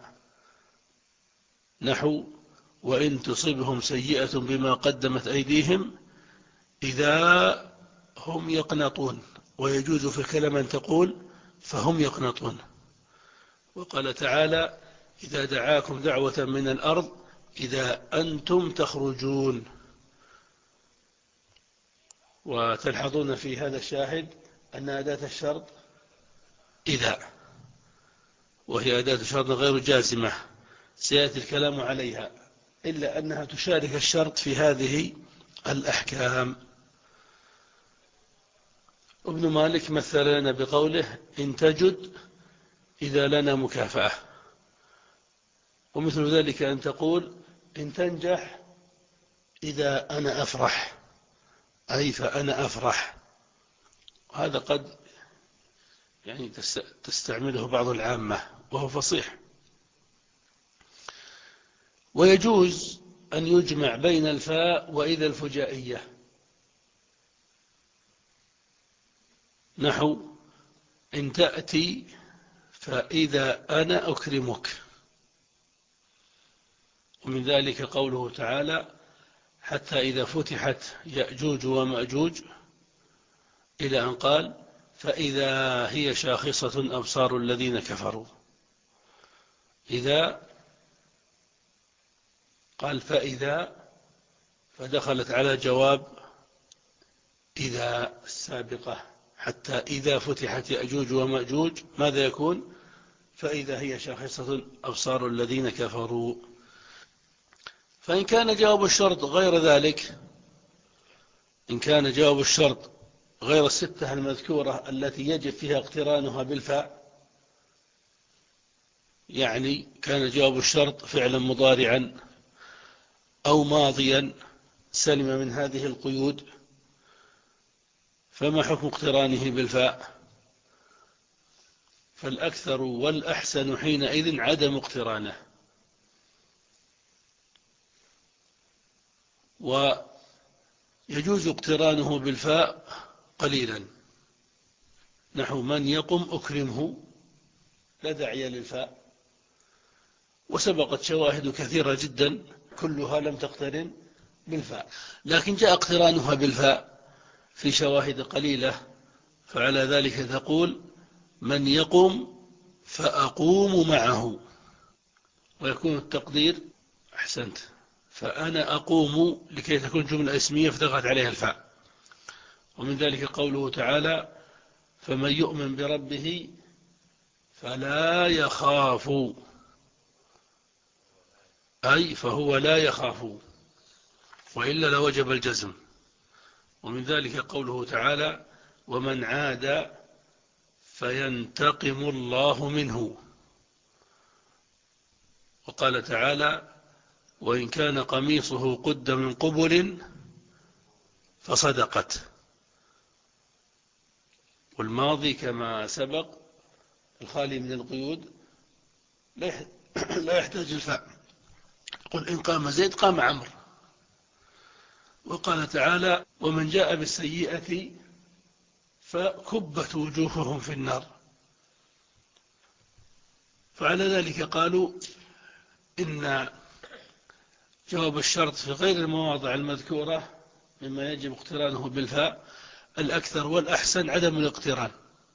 نحو: وإن تصبهم سيئة بما قدمت أيديهم إذا هم يقنطون. ويجوز في الكلام أن تقول فهم يقنطون. وقال تعالى: إذا دعاكم دعوة من الأرض إذا أنتم تخرجون. وتلحظون في هذا الشاهد أن أداة الشرط إذا، وهي أداة شرط غير جازمة، سيأتي الكلام عليها، إلا أنها تشارك الشرط في هذه الأحكام. ابن مالك مثل لنا بقوله: إن تجد إذا لنا مكافأة. ومثل ذلك أن تقول: إن تنجح إذا أنا أفرح، أي فأنا أفرح. هذا قد يعني تستعمله بعض العامة وهو فصيح. ويجوز أن يجمع بين الفاء وإذا الفجائية، نحو: إن تأتي فإذا أنا أكرمك. ومن ذلك قوله تعالى: حتى إذا فتحت يأجوج ومأجوج، إلى أن قال: فإذا هي شاخصة أبصار الذين كفروا. إذا قال فإذا، فدخلت على جواب إذا السابقة. حتى إذا فتحت يأجوج ومأجوج ماذا يكون؟ فإذا هي شاخصة أبصار الذين كفروا. فإن كان جواب الشرط غير ذلك، إن كان جواب الشرط غير الستة المذكورة التي يجب فيها اقترانها بالفاء، يعني كان جواب الشرط فعلا مضارعا أو ماضيا سلم من هذه القيود، فما حكم اقترانه بالفاء؟ فالأكثر والأحسن حينئذ عدم اقترانه. ويجوز اقترانه بالفاء قليلا، نحو: من يقم أكرمه، لا داعي للفاء. وسبقت شواهد كثيرة جدا كلها لم تقترن بالفاء، لكن جاء اقترانها بالفاء في شواهد قليلة، فعلى ذلك تقول: من يقم فأقوم معه. ويكون التقدير أحسنت، فأنا أقوم، لكي تكون جملة اسمية فتقعد عليها الفاء. ومن ذلك قوله تعالى: فمن يؤمن بربه فلا يخاف، أي فهو لا يخاف، وإلا لوجب الجزم. ومن ذلك قوله تعالى: ومن عاد فينتقم الله منه. وقال تعالى: وإن كان قميصه قد من قبل فصدقت. والماضي كما سبق الخالي من القيود لا يحتاج الفاء. قل إن قام زيد قام عمرو. وقال تعالى: ومن جاء بالسيئة فكبت وجوههم في النار. فعلى ذلك قالوا إن جواب الشرط في غير المواضع المذكورة مما يجب اقترانه بالفاء الأكثر والأحسن عدم الاقتران،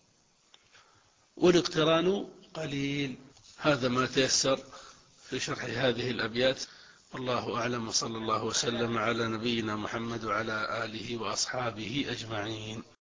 والاقتران قليل. هذا ما تيسر في شرح هذه الأبيات، والله أعلم، وصلى الله وسلم على نبينا محمد وعلى آله وأصحابه أجمعين.